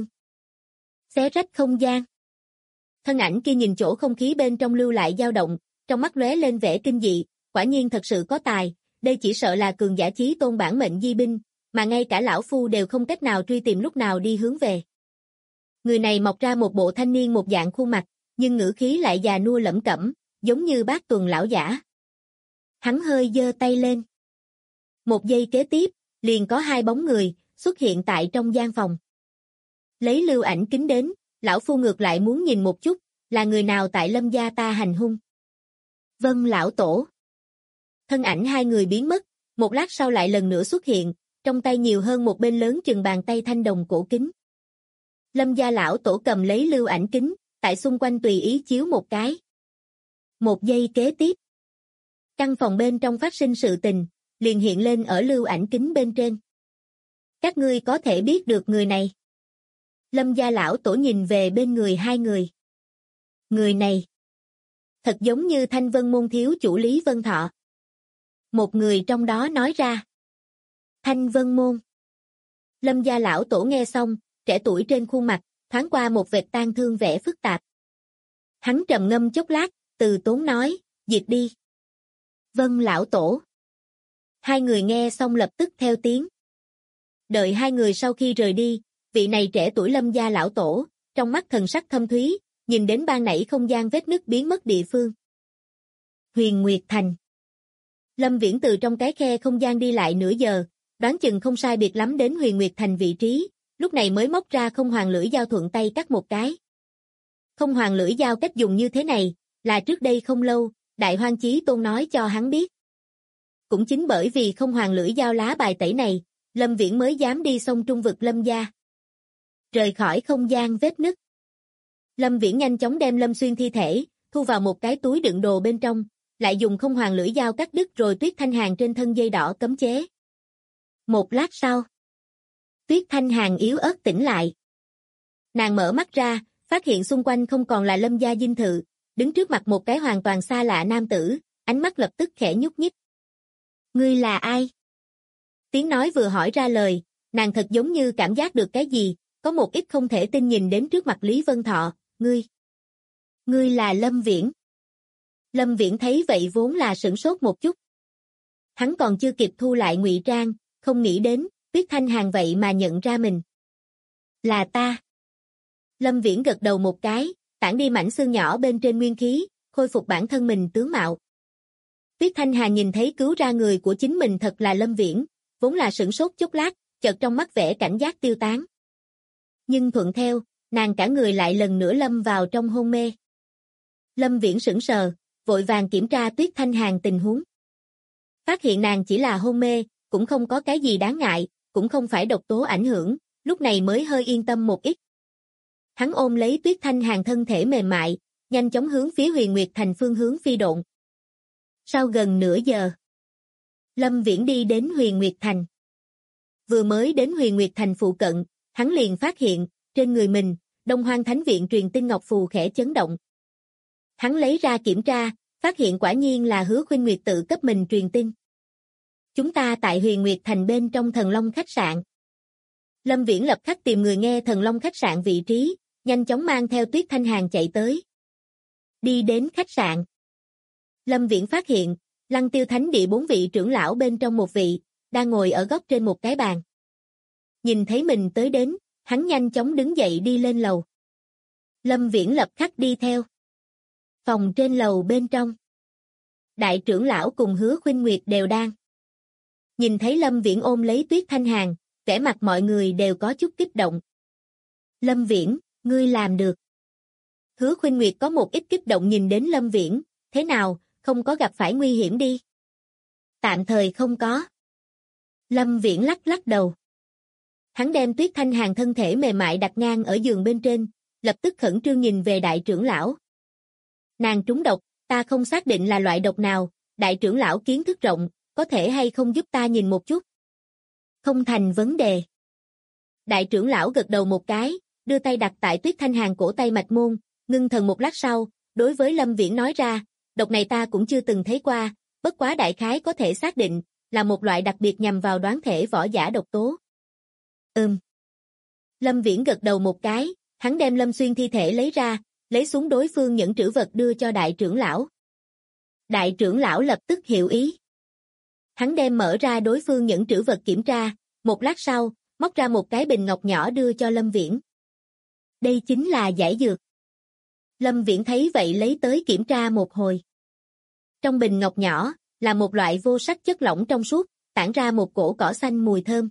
Xé rách không gian. Thân ảnh kia nhìn chỗ không khí bên trong lưu lại dao động, trong mắt lóe lên vẻ kinh dị, quả nhiên thật sự có tài, đây chỉ sợ là cường giả chí tôn bản mệnh di binh, mà ngay cả lão phu đều không cách nào truy tìm lúc nào đi hướng về. Người này mọc ra một bộ thanh niên một dạng khuôn mặt, nhưng ngữ khí lại già nua lẩm cẩm, giống như bác tuần lão giả. Hắn hơi giơ tay lên. Một giây kế tiếp, liền có hai bóng người xuất hiện tại trong gian phòng. Lấy lưu ảnh kính đến, lão phu ngược lại muốn nhìn một chút, là người nào tại Lâm gia ta hành hung. Vâng lão tổ. Thân ảnh hai người biến mất, một lát sau lại lần nữa xuất hiện, trong tay nhiều hơn một bên lớn chừng bàn tay thanh đồng cổ kính. Lâm gia lão tổ cầm lấy lưu ảnh kính, tại xung quanh tùy ý chiếu một cái. Một giây kế tiếp, căn phòng bên trong phát sinh sự tình, liền hiện lên ở lưu ảnh kính bên trên. Các ngươi có thể biết được người này. Lâm gia lão tổ nhìn về bên người hai người. Người này, thật giống như Thanh Vân môn thiếu chủ Lý Vân Thọ. Một người trong đó nói ra. Thanh Vân môn. Lâm gia lão tổ nghe xong, trẻ tuổi trên khuôn mặt, thoáng qua một vệt tang thương vẻ phức tạp. Hắn trầm ngâm chốc lát, từ tốn nói, diệt đi. Vâng lão tổ. Hai người nghe xong lập tức theo tiếng. Đợi hai người sau khi rời đi, vị này trẻ tuổi Lâm gia lão tổ, trong mắt thần sắc thâm thúy, nhìn đến ban nãy không gian vết nứt biến mất địa phương. Huyền Nguyệt Thành. Lâm Viễn từ trong cái khe không gian đi lại nửa giờ, đoán chừng không sai biệt lắm đến Huyền Nguyệt Thành vị trí, lúc này mới móc ra không hoàng lưỡi dao thuận tay cắt một cái. Không hoàng lưỡi dao cách dùng như thế này, là trước đây không lâu, Đại Hoang Chí Tôn nói cho hắn biết. Cũng chính bởi vì không hoàng lưỡi dao lá bài tẩy này, Lâm Viễn mới dám đi sông Trung vực Lâm gia. Rời khỏi không gian vết nứt. Lâm Viễn nhanh chóng đem Lâm Xuyên thi thể, thu vào một cái túi đựng đồ bên trong, lại dùng không hoàng lưỡi dao cắt đứt rồi Tuyết Thanh Hàn trên thân dây đỏ cấm chế. Một lát sau, Tuyết Thanh Hàn yếu ớt tỉnh lại. Nàng mở mắt ra, phát hiện xung quanh không còn là Lâm gia dinh thự, đứng trước mặt một cái hoàn toàn xa lạ nam tử, ánh mắt lập tức khẽ nhúc nhích. Ngươi là ai? Tiếng nói vừa hỏi ra lời, nàng thật giống như cảm giác được cái gì, có một ít không thể tin nhìn đến trước mặt Lý Vân Thọ, Ngươi là Lâm Viễn. Lâm Viễn thấy vậy vốn là sửng sốt một chút. Hắn còn chưa kịp thu lại ngụy trang, không nghĩ đến, Tuyết Thanh Hàn vậy mà nhận ra mình. Là ta. Lâm Viễn gật đầu một cái, tản đi mảnh xương nhỏ bên trên nguyên khí, khôi phục bản thân mình tướng mạo. Tuyết Thanh Hàn nhìn thấy cứu ra người của chính mình thật là Lâm Viễn, vốn là sửng sốt chốc lát, chợt trong mắt vẻ cảnh giác tiêu tán. Nhưng thuận theo, nàng cả người lại lần nữa lâm vào trong hôn mê. Lâm Viễn sững sờ, vội vàng kiểm tra Tuyết Thanh Hàn tình huống. Phát hiện nàng chỉ là hôn mê, cũng không có cái gì đáng ngại, cũng không phải độc tố ảnh hưởng, lúc này mới hơi yên tâm một ít. Hắn ôm lấy Tuyết Thanh Hàn thân thể mềm mại, nhanh chóng hướng phía Huyền Nguyệt Thành phương hướng phi độn. Sau gần nửa giờ, Lâm Viễn đi đến Huyền Nguyệt Thành. Vừa mới đến Huyền Nguyệt Thành phụ cận, hắn liền phát hiện, trên người mình, Đông Hoang Thánh Viện truyền tin ngọc phù khẽ chấn động. Hắn lấy ra kiểm tra, phát hiện quả nhiên là Hứa Khuynh Nguyệt tự cấp mình truyền tin. Chúng ta tại Huyền Nguyệt Thành bên trong Thần Long khách sạn. Lâm Viễn lập khắc tìm người nghe Thần Long khách sạn vị trí, nhanh chóng mang theo Tuyết Thanh Hàn chạy tới. Đi đến khách sạn. Lâm Viễn phát hiện, Lăng Tiêu Thánh Địa 4 vị trưởng lão bên trong một vị, đang ngồi ở góc trên một cái bàn. Nhìn thấy mình tới đến, hắn nhanh chóng đứng dậy đi lên lầu. Lâm Viễn lập khắc đi theo. Phòng trên lầu bên trong. Đại trưởng lão cùng Hứa Khuynh Nguyệt đều đang. Nhìn thấy Lâm Viễn ôm lấy Tuyết Thanh Hàn, vẻ mặt mọi người đều có chút kích động. Lâm Viễn, ngươi làm được. Hứa Khuynh Nguyệt có một ít kích động nhìn đến Lâm Viễn, thế nào, không có gặp phải nguy hiểm đi. Tạm thời không có. Lâm Viễn lắc lắc đầu. Hắn đem Tuyết Thanh Hàn thân thể mềm mại đặt ngang ở giường bên trên, lập tức khẩn trương nhìn về đại trưởng lão. Nàng trúng độc, ta không xác định là loại độc nào, đại trưởng lão kiến thức rộng, có thể hay không giúp ta nhìn một chút? Không thành vấn đề. Đại trưởng lão gật đầu một cái, đưa tay đặt tại Tuyết Thanh Hàn cổ tay mạch môn, ngưng thần một lát sau, đối với Lâm Viễn nói ra, độc này ta cũng chưa từng thấy qua, bất quá đại khái có thể xác định, là một loại đặc biệt nhằm vào đoán thể võ giả độc tố. Lâm Viễn gật đầu một cái, hắn đem Lâm Xuyên thi thể lấy ra, lấy xuống đối phương những trữ vật đưa cho đại trưởng lão. Đại trưởng lão lập tức hiểu ý. Hắn đem mở ra đối phương những trữ vật kiểm tra, một lát sau, móc ra một cái bình ngọc nhỏ đưa cho Lâm Viễn. Đây chính là giải dược. Lâm Viễn thấy vậy lấy tới kiểm tra một hồi. Trong bình ngọc nhỏ, là một loại vô sắc chất lỏng trong suốt, tản ra một cổ cỏ xanh mùi thơm.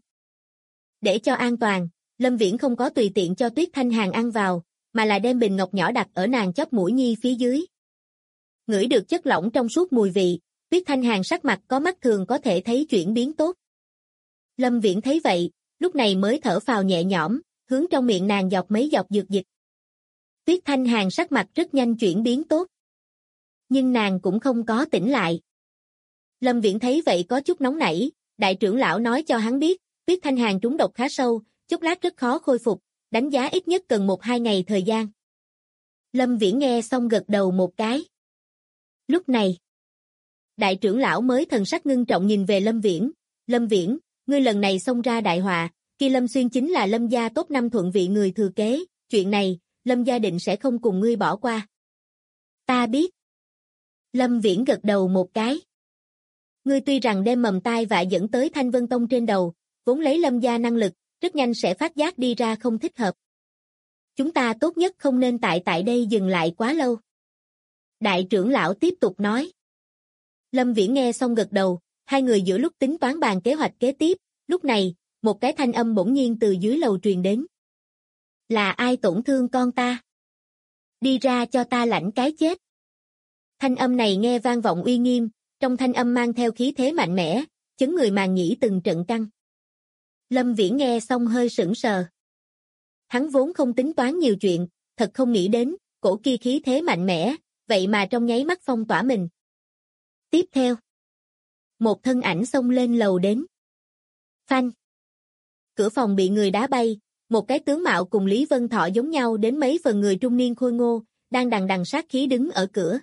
Để cho an toàn, Lâm Viễn không có tùy tiện cho Tuyết Thanh Hàn ăn vào, mà là đem bình ngọc nhỏ đặt ở nàng chóp mũi nhi phía dưới. Ngửi được chất lỏng trong suốt mùi vị, Tuyết Thanh Hàn sắc mặt có mắt thường có thể thấy chuyển biến tốt. Lâm Viễn thấy vậy, lúc này mới thở phào nhẹ nhõm, hướng trong miệng nàng dọc mấy giọt dược dịch. Tuyết Thanh Hàn sắc mặt rất nhanh chuyển biến tốt. Nhưng nàng cũng không có tỉnh lại. Lâm Viễn thấy vậy có chút nóng nảy, đại trưởng lão nói cho hắn biết, Tuyết Thanh Hàn trúng độc khá sâu, chốc lát rất khó khôi phục, đánh giá ít nhất cần 1-2 ngày thời gian. Lâm Viễn nghe xong gật đầu một cái. Lúc này, đại trưởng lão mới thần sắc ngưng trọng nhìn về Lâm Viễn. Lâm Viễn, ngươi lần này xông ra đại họa, kia Lâm Xuyên chính là Lâm gia top 5 thuận vị người thừa kế, chuyện này, Lâm gia định sẽ không cùng ngươi bỏ qua. Ta biết. Lâm Viễn gật đầu một cái. Ngươi tuy rằng đem mầm tai vạ dẫn tới Thanh Vân Tông trên đầu, vốn lấy Lâm gia năng lực, rất nhanh sẽ phát giác đi ra không thích hợp. Chúng ta tốt nhất không nên tại đây dừng lại quá lâu. Đại trưởng lão tiếp tục nói. Lâm Viễn nghe xong gật đầu, hai người giữa lúc tính toán bàn kế hoạch kế tiếp, lúc này, một cái thanh âm bỗng nhiên từ dưới lầu truyền đến. Là ai tổn thương con ta? Đi ra cho ta lãnh cái chết. Thanh âm này nghe vang vọng uy nghiêm, trong thanh âm mang theo khí thế mạnh mẽ, chấn người màng nhĩ từng trận căng. Lâm Viễn nghe xong hơi sững sờ. Hắn vốn không tính toán nhiều chuyện, thật không nghĩ đến, cổ kia khí thế mạnh mẽ, vậy mà trong nháy mắt phong tỏa mình. Tiếp theo, một thân ảnh xông lên lầu đến. Phanh. Cửa phòng bị người đá bay, một cái tướng mạo cùng Lý Vân Thọ giống nhau đến mấy phần người trung niên khôi ngô, đang đằng đằng sát khí đứng ở cửa.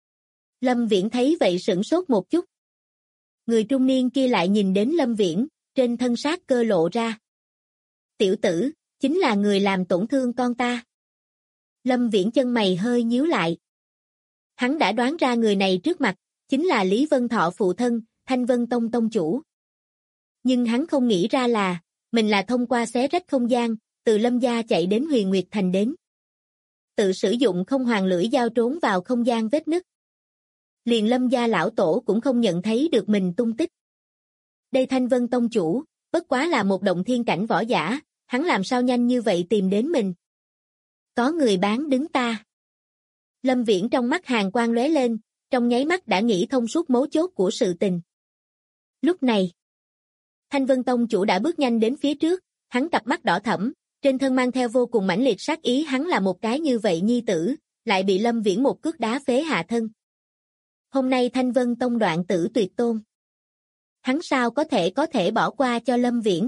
Lâm Viễn thấy vậy sửng sốt một chút. Người trung niên kia lại nhìn đến Lâm Viễn, trên thân sát cơ lộ ra. Tiểu tử, chính là người làm tổn thương con ta. Lâm Viễn chân mày hơi nhíu lại. Hắn đã đoán ra người này trước mặt, chính là Lý Vân Thọ phụ thân, Thanh Vân Tông tông chủ. Nhưng hắn không nghĩ ra là, mình là thông qua xé rách không gian, từ Lâm gia chạy đến Huyền Nguyệt Thành đến. Tự sử dụng không hoàng lưỡi dao trốn vào không gian vết nứt. Liền Lâm gia lão tổ cũng không nhận thấy được mình tung tích. Đây Thanh Vân tông chủ, bất quá là một động thiên cảnh võ giả, hắn làm sao nhanh như vậy tìm đến mình. Có người bán đứng ta. Lâm Viễn trong mắt hàn quang lóe lên, trong nháy mắt đã nghĩ thông suốt mấu chốt của sự tình. Lúc này, Thanh Vân tông chủ đã bước nhanh đến phía trước, hắn cặp mắt đỏ thẫm, trên thân mang theo vô cùng mãnh liệt sát ý, hắn là một cái như vậy nhi tử, lại bị Lâm Viễn một cước đá phế hạ thân. Hôm nay Thanh Vân tông đoạn tử tuyệt tôn. Hắn sao có thể bỏ qua cho Lâm Viễn.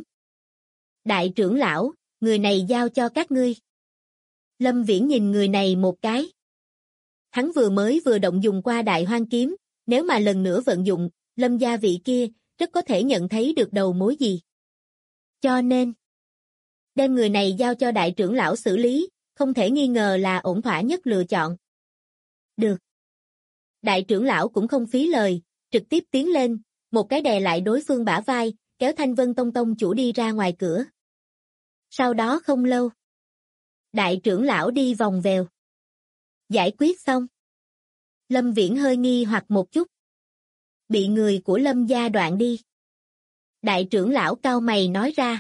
Đại trưởng lão, người này giao cho các ngươi. Lâm Viễn nhìn người này một cái. Hắn vừa động dùng qua đại hoang kiếm, nếu mà lần nữa vận dụng, Lâm gia vị kia, rất có thể nhận thấy được đầu mối gì. Cho nên, đem người này giao cho đại trưởng lão xử lý, không thể nghi ngờ là ổn thỏa nhất lựa chọn. Được. Đại trưởng lão cũng không phí lời, trực tiếp tiến lên, một cái đè lại đối phương bả vai, kéo Thanh Vân tông tông chủ đi ra ngoài cửa. Sau đó không lâu, đại trưởng lão đi vòng vèo. Giải quyết xong. Lâm Viễn hơi nghi hoặc một chút. Bị người của Lâm gia đoạn đi. Đại trưởng lão cau mày nói ra.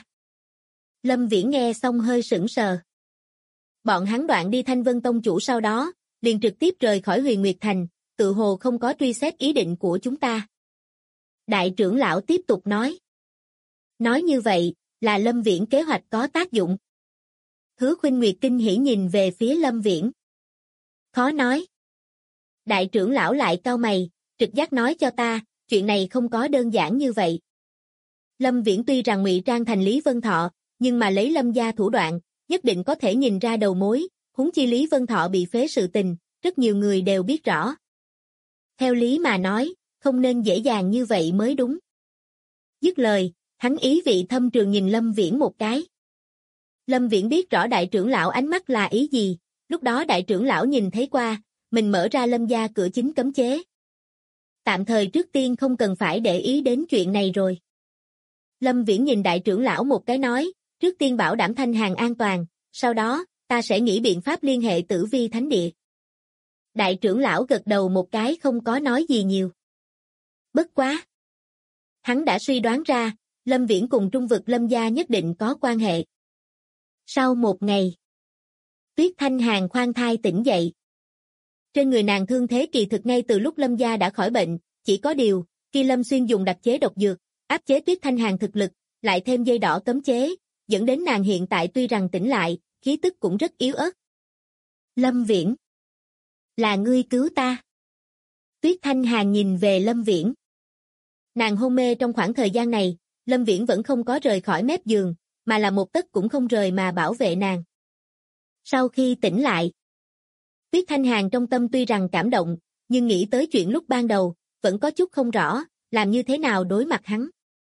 Lâm Viễn nghe xong hơi sững sờ. Bọn hắn đoạn đi Thanh Vân tông chủ sau đó, liền trực tiếp rời khỏi Huyền Nguyệt Thành, tự hồ không có truy xét ý định của chúng ta. Đại trưởng lão tiếp tục nói. Nói như vậy, là Lâm Viễn kế hoạch có tác dụng. Hứa Khuynh Nguyệt kinh hỉ nhìn về phía Lâm Viễn. Khó nói. Đại trưởng lão lại cau mày, trực giác nói cho ta, chuyện này không có đơn giản như vậy. Lâm Viễn tuy rằng ngụy trang thành Lý Vân Thọ, nhưng mà lấy Lâm gia thủ đoạn, nhất định có thể nhìn ra đầu mối, huống chi Lý Vân Thọ bị phế sự tình, rất nhiều người đều biết rõ. Theo lý mà nói, không nên dễ dàng như vậy mới đúng. Dứt lời, hắn ý vị thâm trường nhìn Lâm Viễn một cái. Lâm Viễn biết rõ đại trưởng lão ánh mắt là ý gì, lúc đó đại trưởng lão nhìn thấy qua, mình mở ra Lâm gia cửa chính cấm chế. Tạm thời trước tiên không cần phải để ý đến chuyện này rồi. Lâm Viễn nhìn đại trưởng lão một cái nói, trước tiên bảo đảm Thanh Hàn an toàn, sau đó, ta sẽ nghĩ biện pháp liên hệ Tử Vi Thánh Địa. Đại trưởng lão gật đầu một cái không có nói gì nhiều. Bất quá. Hắn đã suy đoán ra, Lâm Viễn cùng trung vực Lâm gia nhất định có quan hệ. Sau một ngày, Tuyết Thanh Hàn khoan thai tỉnh dậy. Trên người nàng thương thế kỳ thực ngay từ lúc Lâm gia đã khỏi bệnh, chỉ có điều, khi Lâm Xuyên dùng đặc chế độc dược, áp chế Tuyết Thanh Hàn thực lực, lại thêm dây đỏ cấm chế, dẫn đến nàng hiện tại tuy rằng tỉnh lại, khí tức cũng rất yếu ớt. Lâm Viễn, là ngươi cứu ta. Tuyết Thanh Hàn nhìn về Lâm Viễn. Nàng hôn mê trong khoảng thời gian này, Lâm Viễn vẫn không có rời khỏi mép giường, mà là một tấc cũng không rời mà bảo vệ nàng. Sau khi tỉnh lại, Tuyết Thanh Hàn trong tâm tuy rằng cảm động, nhưng nghĩ tới chuyện lúc ban đầu, vẫn có chút không rõ, làm như thế nào đối mặt hắn.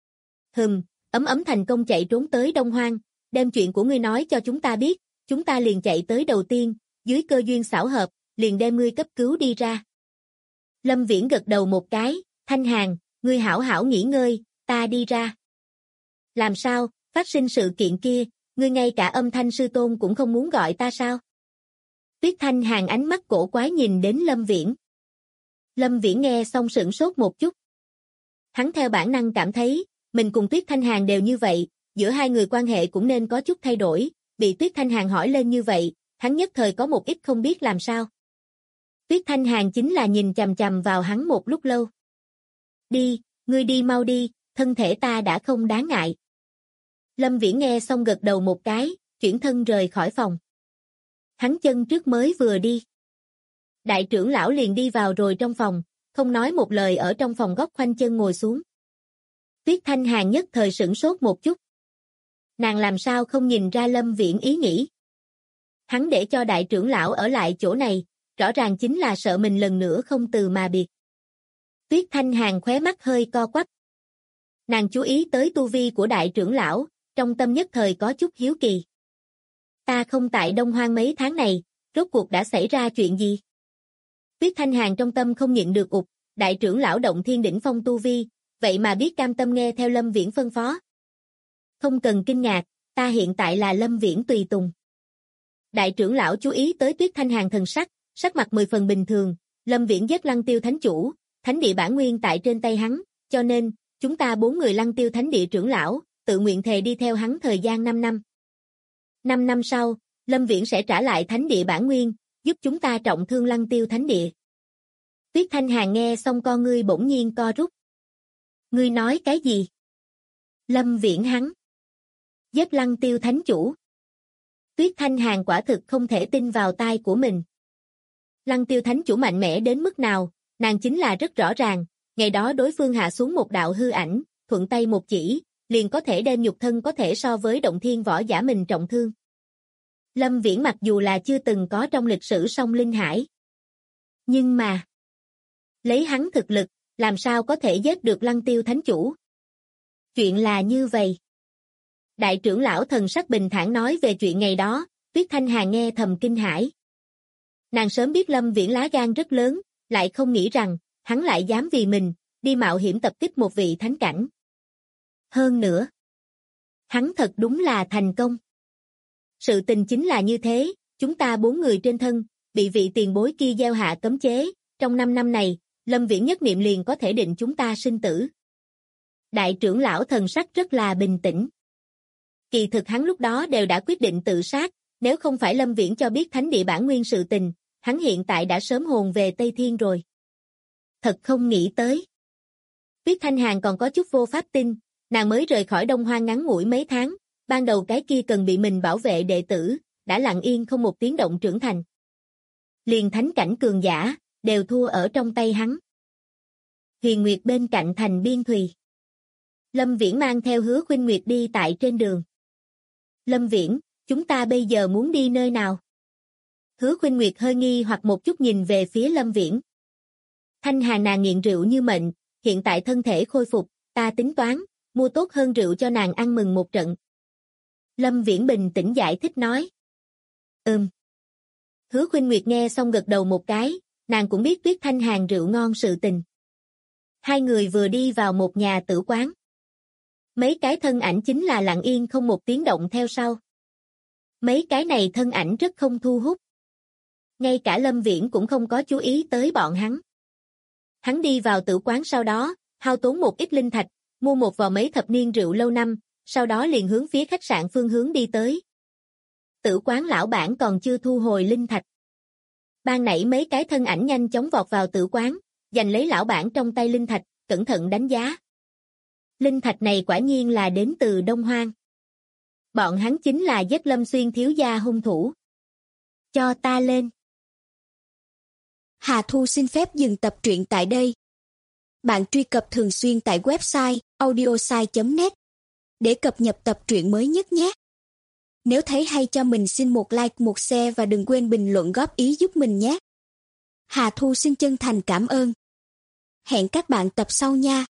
Ấm thành công chạy trốn tới Đông Hoang, đem chuyện của ngươi nói cho chúng ta biết, chúng ta liền chạy tới đầu tiên, dưới cơ duyên xảo hợp, liền đem ngươi cấp cứu đi ra. Lâm Viễn gật đầu một cái, Thanh Hàn, ngươi hảo hảo nghỉ ngơi, ta đi ra. Làm sao, phát sinh sự kiện kia, ngươi ngay cả âm thanh sư tôn cũng không muốn gọi ta sao? Tuyết Thanh Hàn ánh mắt cổ quái nhìn đến Lâm Viễn. Lâm Viễn nghe xong sửng sốt một chút. Hắn theo bản năng cảm thấy, mình cùng Tuyết Thanh Hàn đều như vậy, giữa hai người quan hệ cũng nên có chút thay đổi, bị Tuyết Thanh Hàn hỏi lên như vậy, hắn nhất thời có một ít không biết làm sao. Tuyết Thanh Hàn chính là nhìn chằm chằm vào hắn một lúc lâu. Đi, ngươi đi mau đi, thân thể ta đã không đáng ngại. Lâm Viễn nghe xong gật đầu một cái, chuyển thân rời khỏi phòng. Hắn chân trước mới vừa đi. Đại trưởng lão liền đi vào rồi trong phòng, không nói một lời ở trong phòng góc khoanh chân ngồi xuống. Tuyết Thanh Hàn nhất thời sửng sốt một chút. Nàng làm sao không nhìn ra Lâm Viễn ý nghĩ. Hắn để cho đại trưởng lão ở lại chỗ này, rõ ràng chính là sợ mình lần nữa không từ mà biệt. Tuyết Thanh Hàn khóe mắt hơi co quắp. Nàng chú ý tới tu vi của đại trưởng lão, trong tâm nhất thời có chút hiếu kỳ. Ta không tại Đông Hoang mấy tháng này, rốt cuộc đã xảy ra chuyện gì? Tuyết Thanh Hàn trong tâm không nhịn được ụt, đại trưởng lão động thiên đỉnh phong tu vi, vậy mà biết cam tâm nghe theo Lâm Viễn phân phó. Không cần kinh ngạc, ta hiện tại là Lâm Viễn tùy tùng. Đại trưởng lão chú ý tới Tuyết Thanh Hàn thần sắc, sắc mặt 10 phần bình thường, Lâm Viễn giết Lăng Tiêu Thánh Chủ, thánh địa bản nguyên tại trên tay hắn, cho nên, chúng ta 4 người Lăng Tiêu Thánh địa trưởng lão, tự nguyện thề đi theo hắn thời gian 5 năm. 5 năm sau, Lâm Viễn sẽ trả lại thánh địa bản nguyên, giúp chúng ta trọng thương Lăng Tiêu Thánh địa. Tuyết Thanh Hàn nghe xong con ngươi bỗng nhiên co rút. Ngươi nói cái gì? Lâm Viễn hắn giết Lăng Tiêu Thánh Chủ. Tuyết Thanh Hàn quả thực không thể tin vào tai của mình. Lăng Tiêu Thánh Chủ mạnh mẽ đến mức nào, nàng chính là rất rõ ràng, ngày đó đối phương hạ xuống một đạo hư ảnh, thuận tay một chỉ, liền có thể đem nhục thân có thể so với động thiên võ giả mình trọng thương. Lâm Viễn mặc dù là chưa từng có trong lịch sử sông Linh Hải. Nhưng mà, lấy hắn thực lực, làm sao có thể giết được Lăng Tiêu Thánh Chủ? Chuyện là như vậy. Đại trưởng lão thần sắc bình thản nói về chuyện ngày đó, Tuyết Thanh Hàn nghe thầm kinh hãi. Nàng sớm biết Lâm Viễn lá gan rất lớn, lại không nghĩ rằng, hắn lại dám vì mình, đi mạo hiểm tập kích một vị thánh cảnh. Hơn nữa, hắn thật đúng là thành công. Sự tình chính là như thế, chúng ta 4 người trên thân, bị vị tiền bối kia gieo hạ cấm chế, trong 5 năm này, Lâm Viễn nhất niệm liền có thể định chúng ta sinh tử. Đại trưởng lão thần sắc rất là bình tĩnh. Kỳ thực hắn lúc đó đều đã quyết định tự sát, nếu không phải Lâm Viễn cho biết thánh địa bản nguyên sự tình, hắn hiện tại đã sớm hồn về Tây Thiên rồi. thật không nghĩ tới. Tuyết Thanh Hàn còn có chút vô pháp tin, nàng mới rời khỏi Đông Hoang ngắn ngủi mấy tháng, ban đầu cái kia cần bị mình bảo vệ đệ tử, đã lặng yên không một tiếng động trưởng thành. Liền thánh cảnh cường giả, đều thua ở trong tay hắn. Huyền Nguyệt bên cạnh thành biên thùy. Lâm Viễn mang theo Hứa Khuynh Nguyệt đi tại trên đường. Lâm Viễn, chúng ta bây giờ muốn đi nơi nào? Hứa Khuynh Nguyệt hơi nghi hoặc một chút nhìn về phía Lâm Viễn. Thanh Hàn nàng nghiện rượu như mệnh, hiện tại thân thể khôi phục, ta tính toán, mua tốt hơn rượu cho nàng ăn mừng một trận. Lâm Viễn bình tĩnh giải thích nói. Hứa Khuynh Nguyệt nghe xong gật đầu một cái, nàng cũng biết Tuyết Thanh Hàn rượu ngon sự tình. Hai người vừa đi vào một nhà tử quán. Mấy cái thân ảnh chính là lặng yên không một tiếng động theo sau. Mấy cái này thân ảnh rất không thu hút. Ngay cả Lâm Viễn cũng không có chú ý tới bọn hắn. Hắn đi vào tử quán sau đó, hao tốn một ít linh thạch, mua một vò mấy thập niên rượu lâu năm, sau đó liền hướng phía khách sạn phương hướng đi tới. Tử quán lão bản còn chưa thu hồi linh thạch. Ban nãy mấy cái thân ảnh nhanh chóng vọt vào tử quán, giành lấy lão bản trong tay linh thạch, cẩn thận đánh giá. Linh thạch này quả nhiên là đến từ Đông Hoang. Bọn hắn chính là giết Lâm Xuyên thiếu gia hung thủ. Cho ta lên. Hà Thu xin phép dừng tập truyện tại đây. Bạn truy cập thường xuyên tại website audiosai.net để cập nhật tập truyện mới nhất nhé. Nếu thấy hay cho mình xin một like, một share và đừng quên bình luận góp ý giúp mình nhé. Hà Thu xin chân thành cảm ơn. Hẹn các bạn tập sau nha.